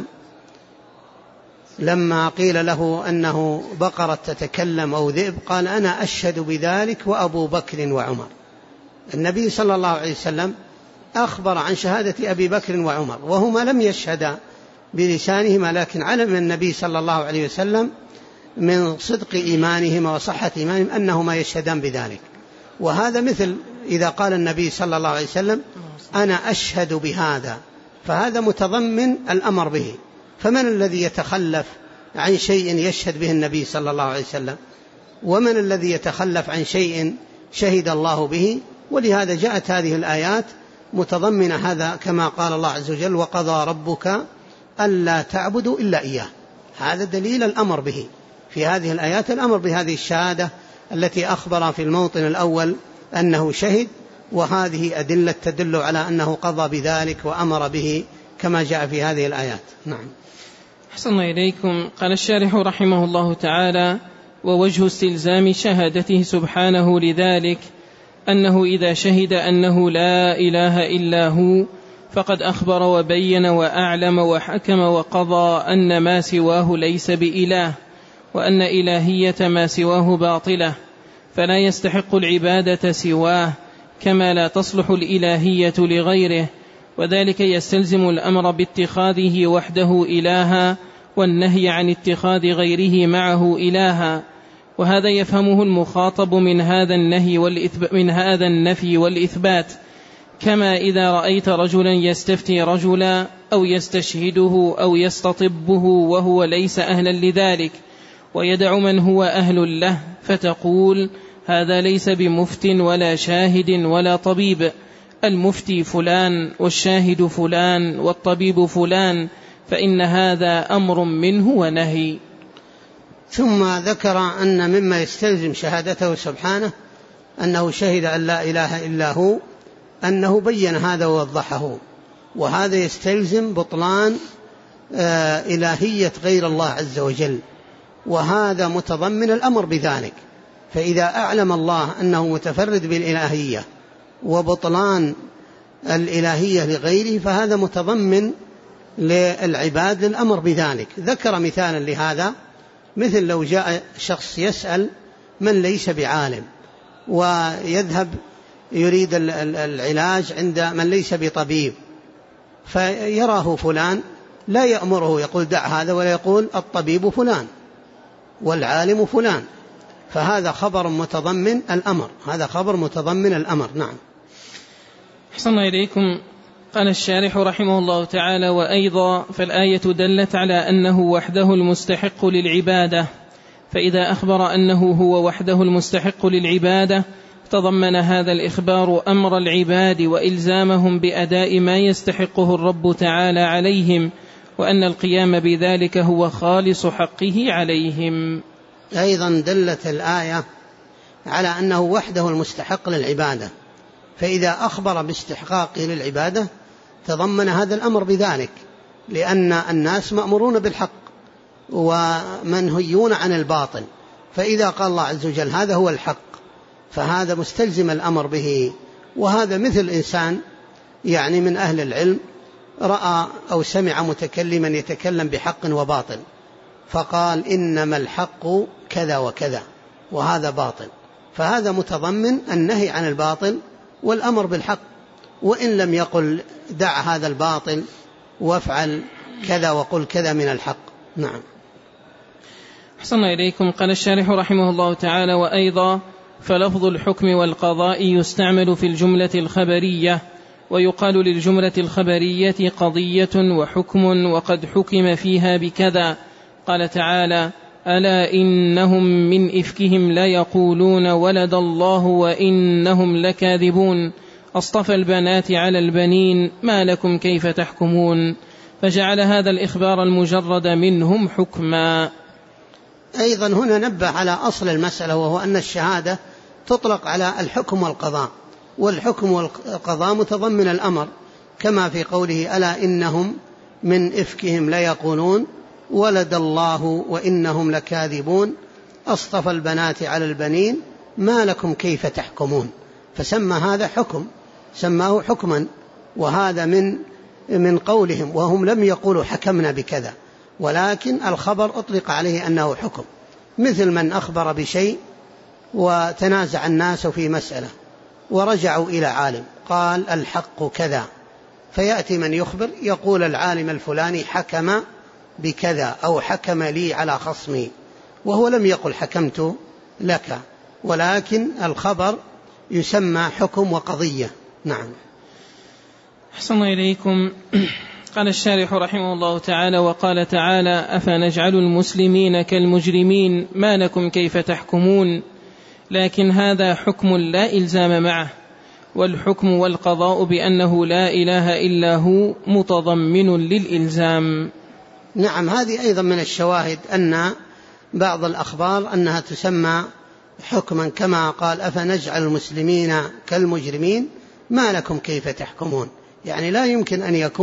لما قيل له أنه بقرة تتكلم أو ذئب، قال أنا أشهد بذلك وأبو بكر وعمر. النبي صلى الله عليه وسلم أخبر عن شهادة أبي بكر وعمر وهما لم يشهدا بلسانهما، لكن علم النبي صلى الله عليه وسلم من صدق إيمانهما وصحة إيمانهم أنهما يشهدان بذلك. وهذا مثل إذا قال النبي صلى الله عليه وسلم أنا أشهد بهذا، فهذا متضمن الأمر به. فمن الذي يتخلف عن شيء يشهد به النبي صلى الله عليه وسلم؟ ومن الذي يتخلف عن شيء شهد الله به؟ ولهذا جاءت هذه الآيات متضمنة هذا، كما قال الله عز وجل وقضى ربك ألا تعبدوا إلا إياه. هذا دليل الأمر به في هذه الآيات، الأمر بهذه الشهادة التي أخبر في الموطن الأول أنه شهد، وهذه أدلة تدل على أنه قضى بذلك وأمر به كما جاء في هذه الآيات. نعم. أحسن إليكم. قال الشارح رحمه الله تعالى: ووجه استلزام شهادته سبحانه لذلك أنه إذا شهد أنه لا إله إلا هو فقد أخبر وبين وأعلم وحكم وقضى أن ما سواه ليس بإله، وأن إلهية ما سواه باطلة، فلا يستحق العبادة سواه، كما لا تصلح الإلهية لغيره، وذلك يستلزم الأمر باتخاذه وحده إلها والنهي عن اتخاذ غيره معه إلها. وهذا يفهمه المخاطب من هذا النفي والإثبات، كما إذا رأيت رجلا يستفتي رجلا أو يستشهده أو يستطبه وهو ليس أهلا لذلك، ويدع من هو أهل له، فتقول هذا ليس بمفت ولا شاهد ولا طبيب، المفتي فلان والشاهد فلان والطبيب فلان، فإن هذا أمر منه ونهي. ثم ذكر أن مما يستلزم شهادته سبحانه أنه شهد أن لا إله إلا هو، أنه بين هذا ووضحه، وهذا يستلزم بطلان إلهية غير الله عز وجل، وهذا متضمن الأمر بذلك. فإذا أعلم الله أنه متفرد بالإلهية وبطلان الإلهية لغيره، فهذا متضمن للعباد للأمر بذلك. ذكر مثالا لهذا، مثل لو جاء شخص يسأل من ليس بعالم ويذهب يريد العلاج عند من ليس بطبيب، فيراه فلان لا يأمره يقول دع هذا، ولا يقول الطبيب فلان والعالم فلان، فهذا خبر متضمن الأمر، هذا خبر متضمن الأمر. نعم. أحسن إليكم. قال الشارح رحمه الله تعالى: وأيضا فالآية دلت على أنه وحده المستحق للعبادة، فإذا أخبر أنه هو وحده المستحق للعبادة تضمن هذا الإخبار أمر العباد وإلزامهم بأداء ما يستحقه الرب تعالى عليهم، وأن القيام بذلك هو خالص حقه عليهم. أيضا دلت الآية على أنه وحده المستحق للعبادة، فإذا أخبر باستحقاقه للعبادة تضمن هذا الأمر بذلك، لأن الناس مأمورون بالحق ومنهيون عن الباطل، فإذا قال الله عز وجل هذا هو الحق فهذا مستلزم الأمر به. وهذا مثل إنسان يعني من أهل العلم رأى أو سمع متكلما يتكلم بحق وباطل، فقال إنما الحق كذا وكذا وهذا باطل، فهذا متضمن النهي عن الباطل والأمر بالحق، وإن لم يقل دع هذا الباطل وافعل كذا وقل كذا من الحق. نعم. أحسن إليكم. قال الشارح رحمه الله تعالى: وأيضا فلفظ الحكم والقضاء يستعمل في الجملة الخبرية، ويقال للجملة الخبرية قضية وحكم وقد حكم فيها بكذا. قال تعالى: ألا إنهم من إفكهم لا يقولون ولد الله وإنهم لكاذبون، أصطفى البنات على البنين ما لكم كيف تحكمون، فجعل هذا الإخبار المجرد منهم حكما. أيضا هنا نبه على أصل المسألة، وهو أن الشهادة تطلق على الحكم والقضاء، والحكم والقضاء متضمن الأمر، كما في قوله ألا إنهم من إفكهم ليقولون ولد الله وإنهم لكاذبون أصطفى البنات على البنين ما لكم كيف تحكمون. فسمى هذا حكم، سماه حكما، وهذا من قولهم، وهم لم يقولوا حكمنا بكذا، ولكن الخبر أطلق عليه أنه حكم، مثل من أخبر بشيء وتنازع الناس في مسألة ورجعوا إلى عالم قال الحق كذا، فيأتي من يخبر يقول العالم الفلاني حكم بكذا أو حكم لي على خصمي، وهو لم يقل حكمت لك، ولكن الخبر يسمى حكم وقضية. نعم. أحسن إليكم. قال الشارح رحمه الله تعالى: وقال تعالى: أفنجعل المسلمين كالمجرمين ما لكم كيف تحكمون. لكن هذا حكم لا إلزام معه، والحكم والقضاء بأنه لا إله إلا هو متضمن للإلزام. نعم، هذه أيضا من الشواهد أن بعض الأخبار أنها تسمى حكما، كما قال أفنجعل المسلمين كالمجرمين ما لكم كيف تحكمون، يعني لا يمكن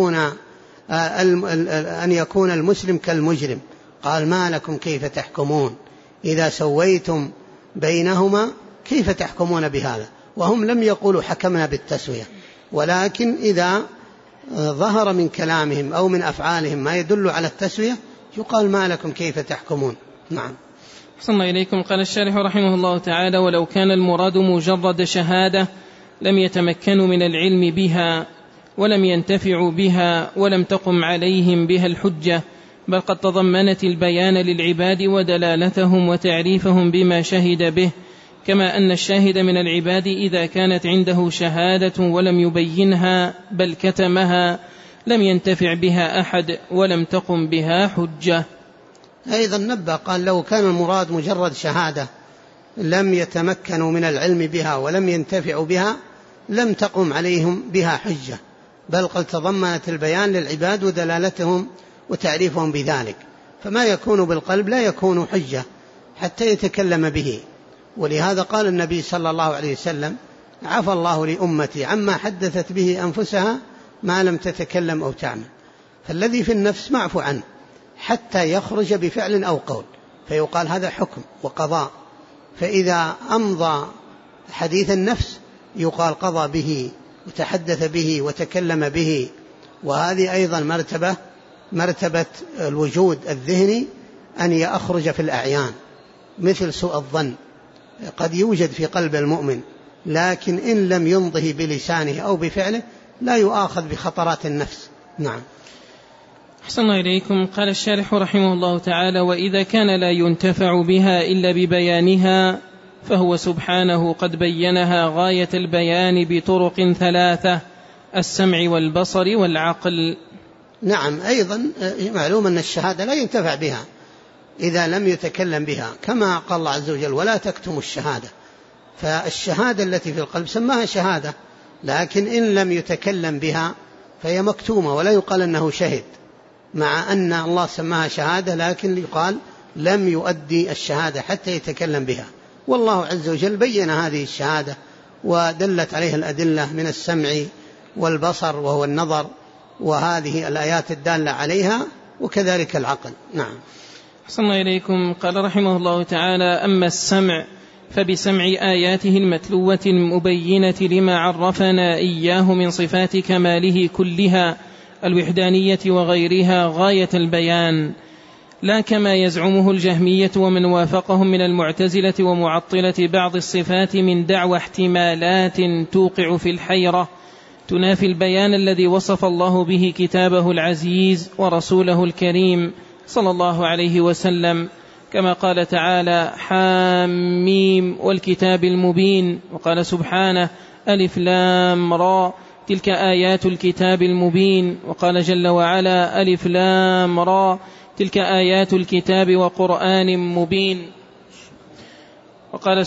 أن يكون المسلم كالمجرم، قال ما لكم كيف تحكمون، إذا سويتم بينهما كيف تحكمون بهذا، وهم لم يقولوا حكمنا بالتسوية، ولكن إذا ظهر من كلامهم أو من أفعالهم ما يدل على التسوية يقال ما لكم كيف تحكمون. نعم. أحسن إليكم. قال الشارح رحمه الله تعالى: ولو كان المراد مجرد شهادة لم يتمكنوا من العلم بها ولم ينتفعوا بها ولم تقم عليهم بها الحجة، بل قد تضمنت البيان للعباد ودلالتهم وتعريفهم بما شهد به، كما أن الشاهد من العباد إذا كانت عنده شهادة ولم يبينها بل كتمها لم ينتفع بها أحد ولم تقم بها حجة. أيضا نبه قال لو كان المراد مجرد شهادة لم يتمكنوا من العلم بها ولم ينتفعوا بها لم تقم عليهم بها حجة، بل قد تضمنت البيان للعباد ودلالتهم وتعريفهم بذلك، فما يكون بالقلب لا يكون حجة حتى يتكلم به. ولهذا قال النبي صلى الله عليه وسلم: عفى الله لأمتي عما حدثت به أنفسها ما لم تتكلم أو تعمل. فالذي في النفس معفو عنه حتى يخرج بفعل أو قول فيقال هذا حكم وقضاء، فإذا أمضى حديث النفس يقال قضى به وتحدث به وتكلم به. وهذه أيضا مرتبة الوجود الذهني أن يخرج في الأعيان، مثل سوء الظن قد يوجد في قلب المؤمن، لكن إن لم يمضه بلسانه أو بفعله لا يؤاخذ بخطرات النفس. نعم. أحسن إليكم. قال الشارح رحمه الله تعالى: وإذا كان لا ينتفع بها إلا ببيانها فهو سبحانه قد بينها غاية البيان بطرق ثلاثة: السمع والبصر والعقل. نعم. أيضا معلوم أن الشهادة لا ينتفع بها إذا لم يتكلم بها، كما قال الله عز وجل: ولا تكتموا الشهادة. فالشهادة التي في القلب سماها شهادة، لكن إن لم يتكلم بها فهي مكتومة ولا يقال أنه شهد، مع أن الله سماها شهادة لكن يقال لم يؤدي الشهادة حتى يتكلم بها. والله عز وجل بين هذه الشهادة ودلت عليها الأدلة من السمع والبصر وهو النظر، وهذه الآيات الدالة عليها، وكذلك العقل. نعم. أحسن إليكم. قال رحمه الله تعالى: أما السمع فبسمع آياته المتلوة المبينة لما عرفنا إياه من صفات كماله كلها الوحدانية وغيرها غاية البيان، لا كما يزعمه الجهمية ومن وافقهم من المعتزلة ومعطلة بعض الصفات من دعوى احتمالات توقع في الحيرة تنافي البيان الذي وصف الله به كتابه العزيز ورسوله الكريم صلى الله عليه وسلم، كما قال تعالى: حاميم والكتاب المبين. وقال سبحانه: ألف لام را تلك آيات الكتاب المبين. وقال جل وعلا: ألف لام را تلك آيات الكتاب وقرآن مبين. وقال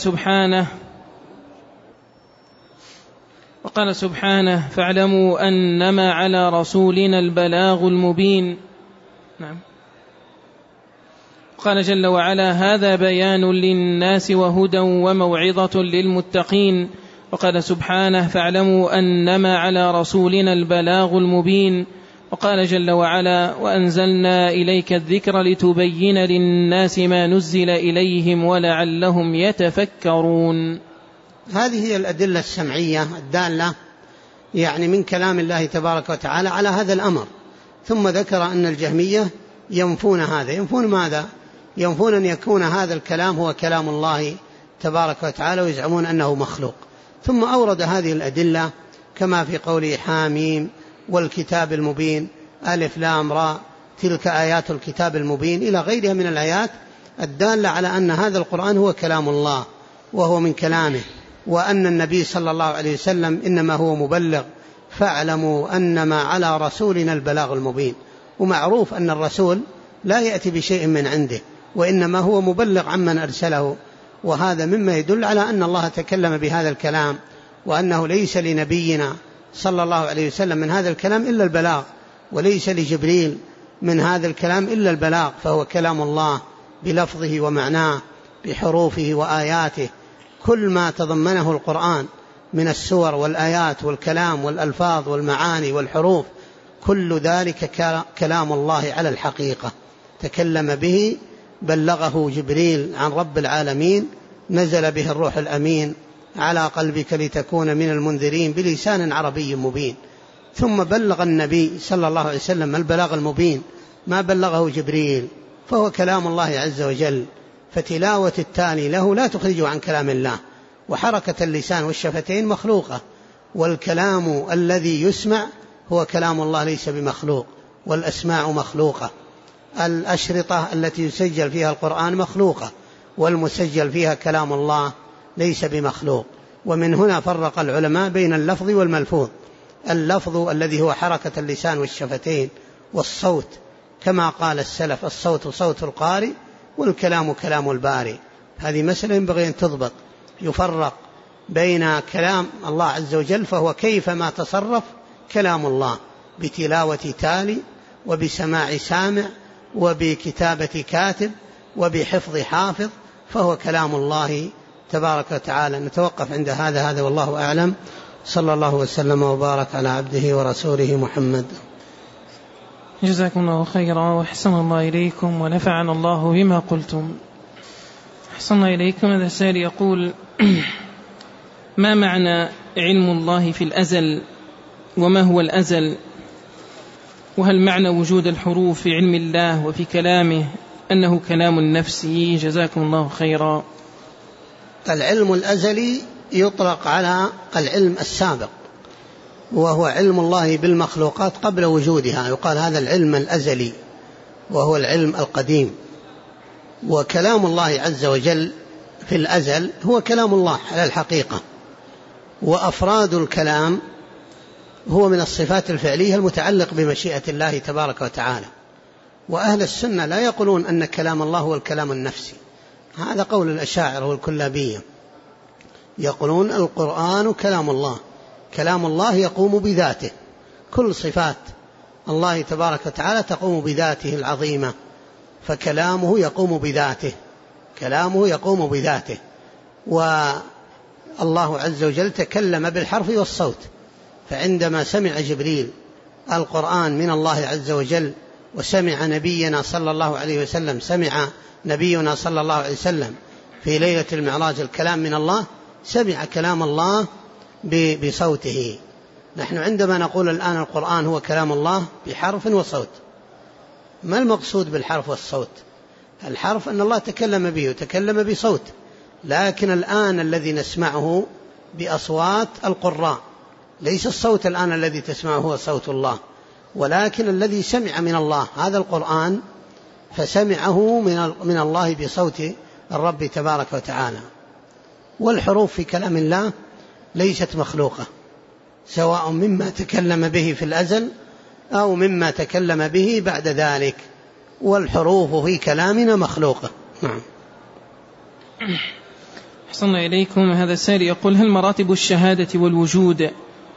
سبحانه: فاعلموا أنما على رسولنا البلاغ المبين. نعم. قال جل وعلا: هذا بيان للناس وهدى وموعظة للمتقين. وقال سبحانه فاعلموا أنما على رسولنا البلاغ المبين. وقال جل وعلا وأنزلنا إليك الذكر لتبين للناس ما نزل إليهم ولعلهم يتفكرون. هذه هي الأدلة السمعية الدالة يعني من كلام الله تبارك وتعالى على هذا الأمر. ثم ذكر أن الجهمية ينفون هذا. ينفون ماذا؟ ينفون أن يكون هذا الكلام هو كلام الله تبارك وتعالى ويزعمون أنه مخلوق. ثم أورد هذه الأدلة كما في قوله حاميم والكتاب المبين ألف لام را تلك آيات الكتاب المبين إلى غيرها من الآيات الدالة على أن هذا القرآن هو كلام الله وهو من كلامه، وأن النبي صلى الله عليه وسلم إنما هو مبلغ فاعلموا أنما على رسولنا البلاغ المبين. ومعروف أن الرسول لا يأتي بشيء من عنده وإنما هو مبلغ عمن أرسله، وهذا مما يدل على أن الله تكلم بهذا الكلام وأنه ليس لنبينا صلى الله عليه وسلم من هذا الكلام إلا البلاغ، وليس لجبريل من هذا الكلام إلا البلاغ، فهو كلام الله بلفظه ومعناه بحروفه وآياته. كل ما تضمنه القرآن من السور والآيات والكلام والألفاظ والمعاني والحروف كل ذلك كلام الله على الحقيقة، تكلم به بلغه جبريل عن رب العالمين، نزل به الروح الأمين على قلبك لتكون من المنذرين بلسان عربي مبين. ثم بلغ النبي صلى الله عليه وسلم البلاغ المبين ما بلغه جبريل، فهو كلام الله عز وجل. فتلاوة التالي له لا تخرجه عن كلام الله، وحركة اللسان والشفتين مخلوقة، والكلام الذي يسمع هو كلام الله ليس بمخلوق، والأسماع مخلوقة. الأشرطة التي يسجل فيها القرآن مخلوقة، والمسجل فيها كلام الله ليس بمخلوق. ومن هنا فرق العلماء بين اللفظ والملفوظ. اللفظ الذي هو حركة اللسان والشفتين والصوت، كما قال السلف الصوت صوت القارئ والكلام كلام البارئ. هذه مسألة ينبغي أن تضبط. يفرق بين كلام الله عز وجل فهو كيفما تصرف كلام الله، بتلاوة تالي وبسماع سامع وبكتابة كاتب وبحفظ حافظ، فهو كلام الله تبارك وتعالى. نتوقف عند هذا والله أعلم. صلى الله وسلم وبارك على عبده ورسوله محمد. جزاكم الله خيرا وأحسن الله إليكم ونفعنا الله بما قلتم. أحسن الله إليكم. هذا السائل يقول ما معنى علم الله في الأزل، وما هو الأزل، وهل معنى وجود الحروف في علم الله وفي كلامه أنه كلام نفسي؟ جزاكم الله خيرا. العلم الأزلي يطلق على العلم السابق، وهو علم الله بالمخلوقات قبل وجودها، يقال هذا العلم الأزلي وهو العلم القديم. وكلام الله عز وجل في الأزل هو كلام الله على الحقيقة، وأفراد الكلام هو من الصفات الفعلية المتعلق بمشيئة الله تبارك وتعالى. وأهل السنة لا يقولون أن كلام الله هو الكلام النفسي، هذا قول الأشاعرة والكلابية. يقولون القرآن كلام الله، كلام الله يقوم بذاته، كل صفات الله تبارك وتعالى تقوم بذاته العظيمة، فكلامه يقوم بذاته، كلامه يقوم بذاته. والله عز وجل تكلم بالحرف والصوت، فعندما سمع جبريل القرآن من الله عز وجل وسمع نبينا صلى الله عليه وسلم، سمع نبينا صلى الله عليه وسلم في ليلة المعراج الكلام من الله، سمع كلام الله بصوته. نحن عندما نقول الآن القرآن هو كلام الله بحرف وصوت، ما المقصود بالحرف والصوت؟ الحرف أن الله تكلم به وتكلم بصوت، لكن الآن الذي نسمعه بأصوات القراء، ليس الصوت الآن الذي تسمعه هو صوت الله، ولكن الذي سمع من الله هذا القرآن فسمعه من الله بصوت الرب تبارك وتعالى. والحروف في كلام الله ليست مخلوقة، سواء مما تكلم به في الأزل أو مما تكلم به بعد ذلك، والحروف في كلامنا مخلوقة. نعم. أحسن إليكم. هذا السائل يقول هل مراتب الشهادة والوجود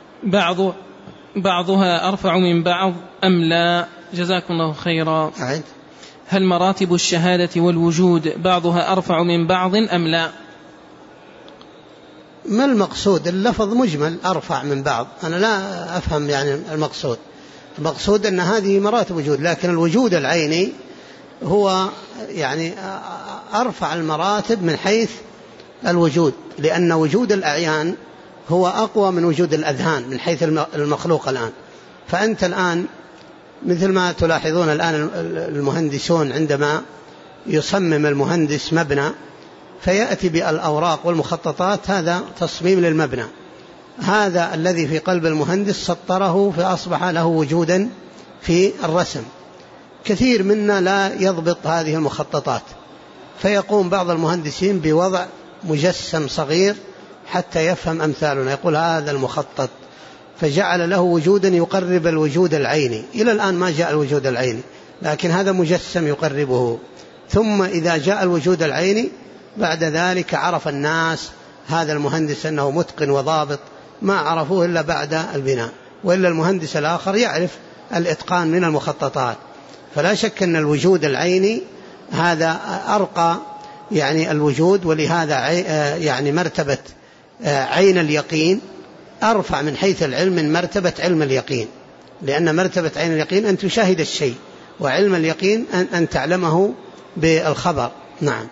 بعضها أرفع من بعض أم لا؟ جزاكم الله خيرا. هل مراتب الشهادة والوجود بعضها أرفع من بعض أم لا؟ ما المقصود؟ اللفظ مجمل أرفع من بعض، أنا لا أفهم يعني المقصود أن هذه مراتب وجود، لكن الوجود العيني هو يعني أرفع المراتب من حيث الوجود، لأن وجود الأعيان هو أقوى من وجود الأذهان من حيث المخلوق الآن. فأنت الآن مثل ما تلاحظون الآن المهندسون عندما يصمم المهندس مبنى فيأتي بالأوراق والمخططات، هذا تصميم للمبنى، هذا الذي في قلب المهندس سطره فأصبح له وجودا في الرسم. كثير منا لا يضبط هذه المخططات، فيقوم بعض المهندسين بوضع مجسم صغير حتى يفهم أمثالنا، يقول هذا المخطط، فجعل له وجودا يقرب الوجود العيني. إلى الآن ما جاء الوجود العيني، لكن هذا مجسم يقربه. ثم إذا جاء الوجود العيني بعد ذلك عرف الناس هذا المهندس أنه متقن وضابط، ما عرفوه إلا بعد البناء، وإلا المهندس الآخر يعرف الإتقان من المخططات. فلا شك أن الوجود العيني هذا أرقى يعني الوجود، ولهذا يعني مرتبة عين اليقين أرفع من حيث العلم من مرتبة علم اليقين، لأن مرتبة عين اليقين أن تشاهد الشيء، وعلم اليقين أن تعلمه بالخبر. نعم.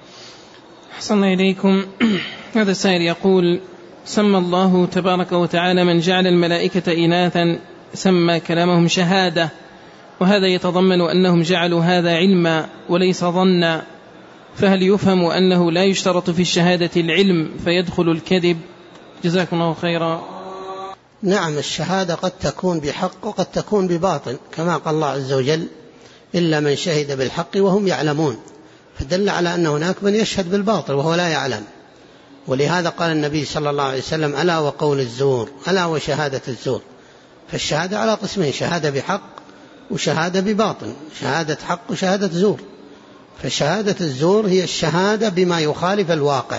أحسن إليكم. هذا السائل يقول: سمى الله تبارك وتعالى من جعل الملائكة إناثا سمى كلامهم شهادة، وهذا يتضمن أنهم جعلوا هذا علما وليس ظنا، فهل يفهم أنه لا يشترط في الشهادة العلم فيدخل الكذب؟ جزاكم الله خيرا. نعم، الشهادة قد تكون بحق وقد تكون بباطل، كما قال الله عز وجل: إلا من شهد بالحق وهم يعلمون، فدل على أن هناك من يشهد بالباطل وهو لا يعلم. ولهذا قال النبي صلى الله عليه وسلم: ألا وقول الزور، ألا وشهادة الزور. فالشهادة على قسمين: شهادة بحق وشهادة بباطل، شهادة حق وشهادة زور. فشهادة الزور هي الشهادة بما يخالف الواقع،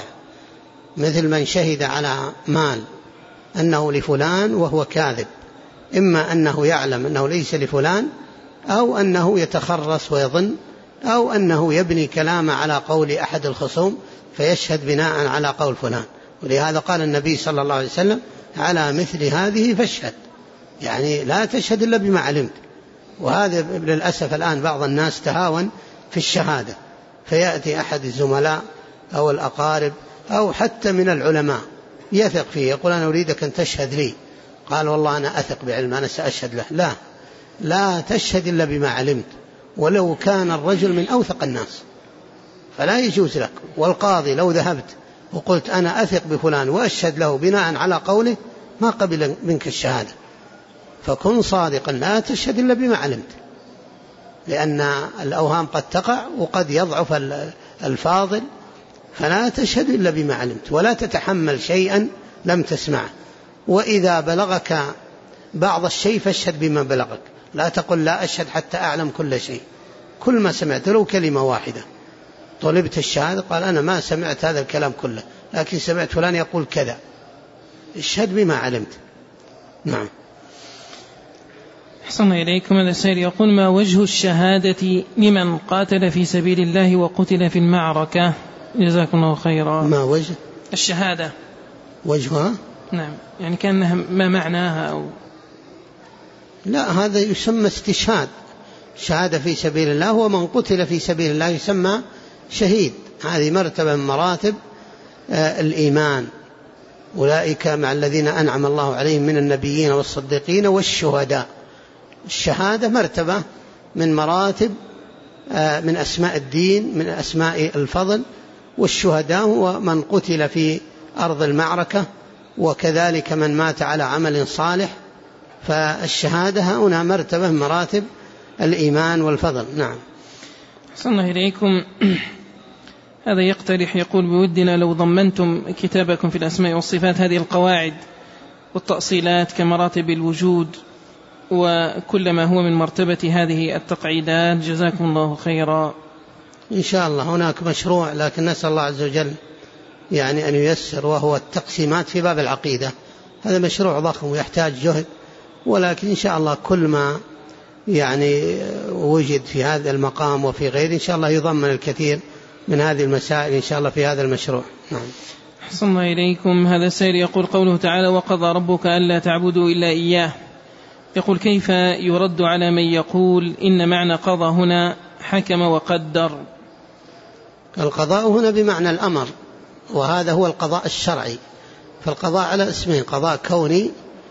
مثل من شهد على مال أنه لفلان وهو كاذب، إما أنه يعلم أنه ليس لفلان، أو أنه يتخرص ويظن، أو أنه يبني كلامه على قول أحد الخصوم فيشهد بناء على قول فلان. ولهذا قال النبي صلى الله عليه وسلم: على مثل هذه فاشهد، يعني لا تشهد إلا بما علمت. وهذا للأسف الآن بعض الناس تهاون في الشهادة، فيأتي أحد الزملاء أو الأقارب أو حتى من العلماء يثق فيه، يقول: أنا أريدك أن تشهد لي. قال: والله أنا أثق بعلم، أنا سأشهد له. لا تشهد إلا بما علمت، ولو كان الرجل من أوثق الناس فلا يجوز لك. والقاضي لو ذهبت وقلت أنا أثق بفلان وأشهد له بناء على قوله ما قبل منك الشهادة. فكن صادقا، لا تشهد إلا بما علمت، لأن الأوهام قد تقع وقد يضعف الفاضل، فلا تشهد إلا بما علمت، ولا تتحمل شيئا لم تسمعه. وإذا بلغك بعض الشيء فاشهد بما بلغك، لا تقل لا أشهد حتى أعلم كل شيء. كل ما سمعت لو كلمة واحدة طلبت الشهادة، قال أنا ما سمعت هذا الكلام كله، لكن سمعت فلان يقول كذا، اشهد بما علمت. نعم. أحسن إليكم. هذا السائل يقول: ما وجه الشهادة لمن قاتل في سبيل الله وقتل في المعركة؟ جزاكم الله خيرا. ما وجه الشهادة؟ وجهها؟ نعم، يعني كأنها ما معناها أو... لا، هذا يسمى استشهاد. شهادة في سبيل الله هو من قتل في سبيل الله يسمى شهيد. هذه مرتبة من مراتب الإيمان. أولئك مع الذين أنعم الله عليهم من النبيين والصديقين والشهداء. الشهادة مرتبة من مراتب من أسماء الدين، من أسماء الفضل. والشهداء هو من قتل في أرض المعركة، وكذلك من مات على عمل صالح. فالشهادة هنا مرتبة من مراتب الإيمان والفضل. نعم. أحسن الله إليكم. هذا يقترح يقول: بودنا لو ضمنتم كتابكم في الأسماء والصفات هذه القواعد والتأصيلات كمراتب الوجود وكل ما هو من مرتبة هذه التقعيدات. جزاكم الله خيرا. إن شاء الله. هناك مشروع لكن نسأل الله عز وجل يعني أن ييسر، وهو التقسيمات في باب العقيدة. هذا مشروع ضخم ويحتاج جهد، ولكن إن شاء الله كل ما يعني وجد في هذا المقام وفي غيره إن شاء الله يضمن الكثير من هذه المسائل إن شاء الله في هذا المشروع. نعم. أحسن إليكم. هذا السائل يقول قوله تعالى وقضى ربك ألا تعبدوا إلا إياه، يقول كيف يرد على من يقول إن معنى قضى هنا حكم وقدر؟ القضاء هنا بمعنى الأمر، وهذا هو القضاء الشرعي. فالقضاء على اسمين، قضاء كوني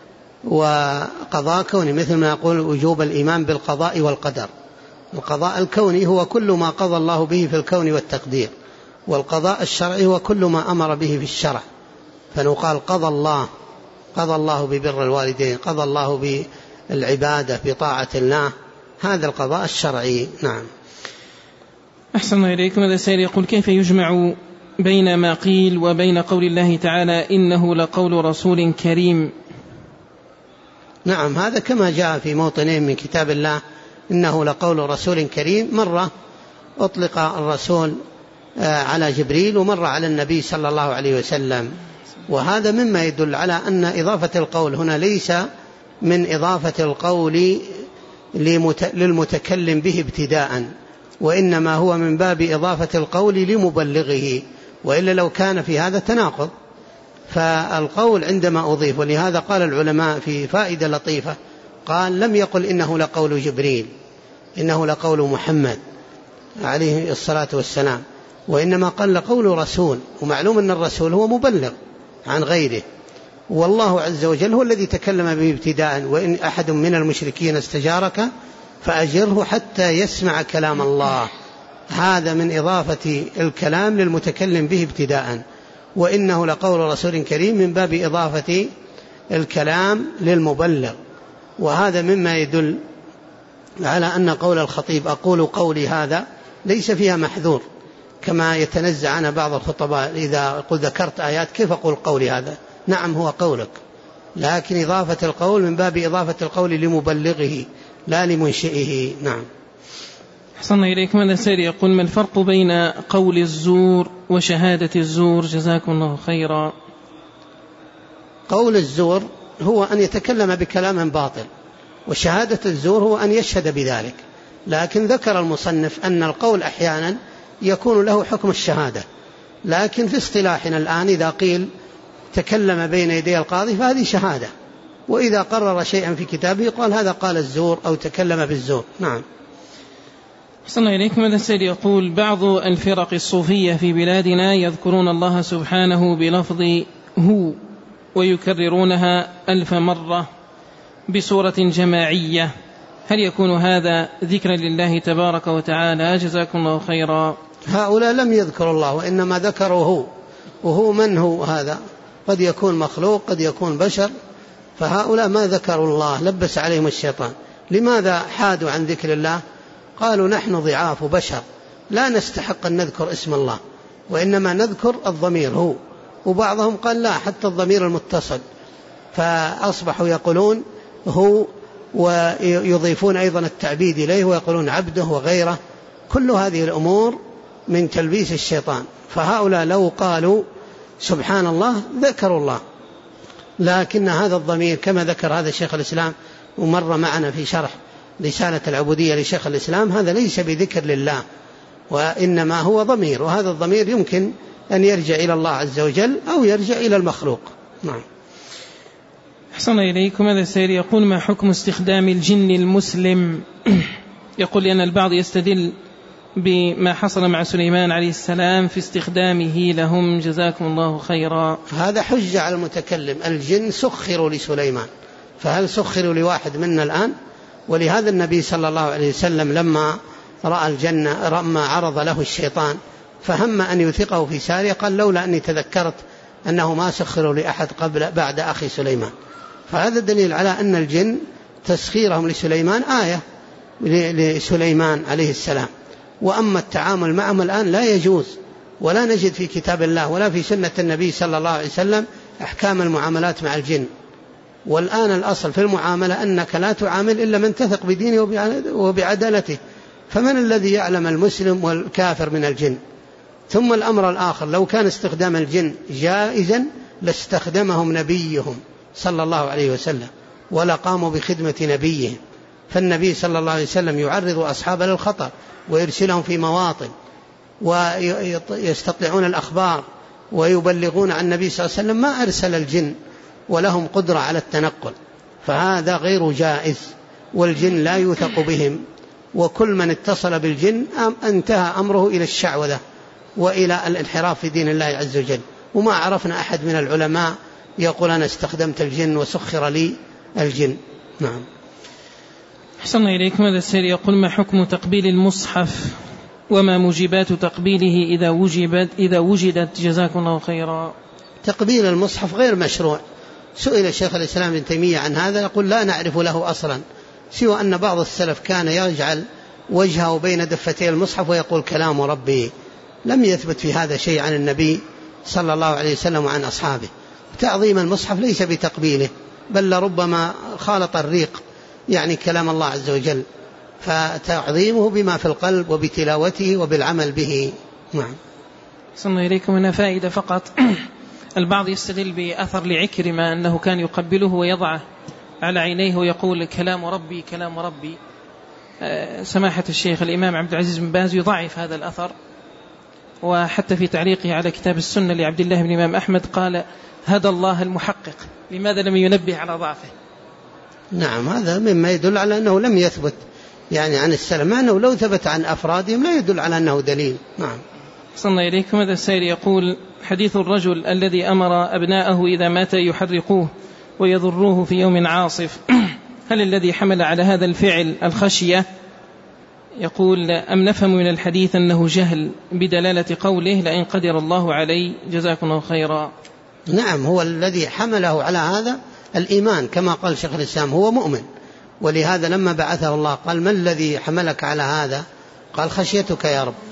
وقضاء كوني، مثل ما يقول وجوب الإيمان بالقضاء والقدر. القضاء الكوني هو كل ما قضى الله به في الكون والتقدير، والقضاء الشرعي هو كل ما أمر به في الشرع. فنقال قضى الله ببر الوالدين، قضى الله بالعبادة بطاعة الله، هذا القضاء الشرعي. نعم. أحسن إليكم. هذا السائل يقول كيف يجمع بين ما قيل وبين قول الله تعالى إنه لقول رسول كريم؟ نعم، هذا كما جاء في موطنين من كتاب الله إنه لقول رسول كريم. مرة أطلق الرسول على جبريل، ومر على النبي صلى الله عليه وسلم، وهذا مما يدل على أن إضافة القول هنا ليس من إضافة القول للمتكلم به ابتداء، وإنما هو من باب إضافة القول لمبلغه، وإلا لو كان في هذا تناقض. فالقول عندما أضيف، ولهذا قال العلماء في فائدة لطيفة، قال لم يقل إنه لقول جبريل، إنه لقول محمد عليه الصلاة والسلام، وإنما قال لقول رسول، ومعلوم أن الرسول هو مبلغ عن غيره، والله عز وجل هو الذي تكلم به ابتداء. وإن أحد من المشركين استجارك فأجره حتى يسمع كلام الله، هذا من إضافة الكلام للمتكلم به ابتداء. وإنه لقول رسول كريم من باب إضافة الكلام للمبلغ، وهذا مما يدل على أن قول الخطيب أقول قولي هذا ليس فيها محذور، كما يتنزع عنها بعض الخطباء إذا قل ذكرت آيات كيف أقول قولي هذا؟ نعم هو قولك، لكن إضافة القول من باب إضافة القول لمبلغه لا لمنشئه. نعم. أحسن إليكم. هذا السائل يقول ما الفرق بين قول الزور وشهادة الزور؟ جزاكم الله خيرا. قول الزور هو أن يتكلم بكلام باطل، وشهادة الزور هو أن يشهد بذلك. لكن ذكر المصنف أن القول أحيانا يكون له حكم الشهادة، لكن في اصطلاحنا الآن إذا قيل تكلم بين يدي القاضي فهذه شهادة، وإذا قرر شيئا في كتابه قال هذا قال الزور أو تكلم بالزور. نعم. أحسن إليكم. هذا السائل يقول بعض الفرق الصوفية في بلادنا يذكرون الله سبحانه بلفظ هو ويكررونها 1000 مرة بصورة جماعية، هل يكون هذا ذكرا لله تبارك وتعالى؟ جزاكم الله خيرا. هؤلاء لم يذكروا الله، وإنما ذكروا هو، وهو من هو؟ هذا قد يكون مخلوق قد يكون بشر، فهؤلاء ما ذكروا الله، لبس عليهم الشيطان. لماذا حادوا عن ذكر الله؟ قالوا نحن ضعاف بشر لا نستحق أن نذكر اسم الله، وإنما نذكر الضمير هو. وبعضهم قال لا، حتى الضمير المتصل، فأصبحوا يقولون هو ويضيفون أيضا التعبيد إليه ويقولون عبده وغيره. كل هذه الأمور من تلبيس الشيطان. فهؤلاء لو قالوا سبحان الله ذكروا الله، لكن هذا الضمير كما ذكر هذا شيخ الإسلام ومر معنا في شرح رسالة العبودية لشيخ الإسلام، هذا ليس بذكر لله، وإنما هو ضمير، وهذا الضمير يمكن أن يرجع إلى الله عز وجل أو يرجع إلى المخلوق. نعم. أحسن إليكم. هذا السائل يقول ما حكم استخدام الجن المسلم؟ يقول لأن البعض يستدل بما حصل مع سليمان عليه السلام في استخدامه لهم. جزاكم الله خيرا. هذا حجة على المتكلم. الجن سخروا لسليمان، فهل سخروا لواحد منا الآن؟ ولهذا النبي صلى الله عليه وسلم لما رأى الجنة، لما عرض له الشيطان فهم أن يثقه في سارية قال لولا أني تذكرت أنه ما سخروا لأحد بعد أخي سليمان. فهذا دليل على أن الجن تسخيرهم لسليمان آية لسليمان عليه السلام. وأما التعامل معهم الآن لا يجوز، ولا نجد في كتاب الله ولا في سنة النبي صلى الله عليه وسلم أحكام المعاملات مع الجن. والآن الأصل في المعاملة أنك لا تعامل إلا من تثق بدينه وبعدالته، فمن الذي يعلم المسلم والكافر من الجن؟ ثم الأمر الآخر، لو كان استخدام الجن جائزا لاستخدمهم نبيهم صلى الله عليه وسلم ولقاموا بخدمة نبيهم. فالنبي صلى الله عليه وسلم يعرض أصحابه للخطر ويرسلهم في مواطن ويستطلعون الأخبار ويبلغون عن النبي صلى الله عليه وسلم ما أرسل الجن ولهم قدرة على التنقل، فهذا غير جائز، والجن لا يوثق بهم، وكل من اتصل بالجن انتهى أمره إلى الشعوذة وإلى الانحراف في دين الله عز وجل. وما عرفنا أحد من العلماء يقول أنا استخدمت الجن وسخر لي الجن. نعم. أحسن إليكم. هذا السائل يقول: ما حكم تقبيل المصحف وما موجبات تقبيله إذا وجدت؟ جزاكم الله خيرا. تقبيل المصحف غير مشروع. سئل شيخ الإسلام ابن تيمية عن هذا، يقول لا نعرف له أصلا، سوى أن بعض السلف كان يجعل وجهه بين دفتي المصحف ويقول كلام ربي. لم يثبت في هذا شيء عن النبي صلى الله عليه وسلم وعن أصحابه. تعظيم المصحف ليس بتقبيله، بل لربما خالط الريق يعني كلام الله عز وجل، فتعظيمه بما في القلب وبتلاوته وبالعمل به. نعم. صلى إليكم. هنا فائدة فقط. البعض يستدل بأثر لعكرمة أنه كان يقبله ويضعه على عينيه ويقول كلام ربي كلام ربي. سماحة الشيخ الإمام عبد العزيز بن باز يضعف هذا الأثر، وحتى في تعليقه على كتاب السنة لعبد الله بن إمام أحمد قال هدى الله المحقق. لماذا لم ينبه على ضعفه؟ نعم، هذا مما يدل على أنه لم يثبت يعني عن السلف، مع أنه لو ثبت عن أفرادهم لا يدل على أنه دليل. نعم. صلى إليكم. هذا السائل يقول: حديث الرجل الذي أمر أبناءه إذا مات يحرقوه ويضروه في يوم عاصف، هل الذي حمل على هذا الفعل الخشية؟ يقول: أم نفهم من الحديث أنه جهل بدلالة قوله لئن قدر الله علي؟ جزاكم الله خيرا. نعم، هو الذي حمله على هذا الإيمان، كما قال شيخ الإسلام هو مؤمن، ولهذا لما بعثه الله قال ما الذي حملك على هذا؟ قال خشيتك يا رب.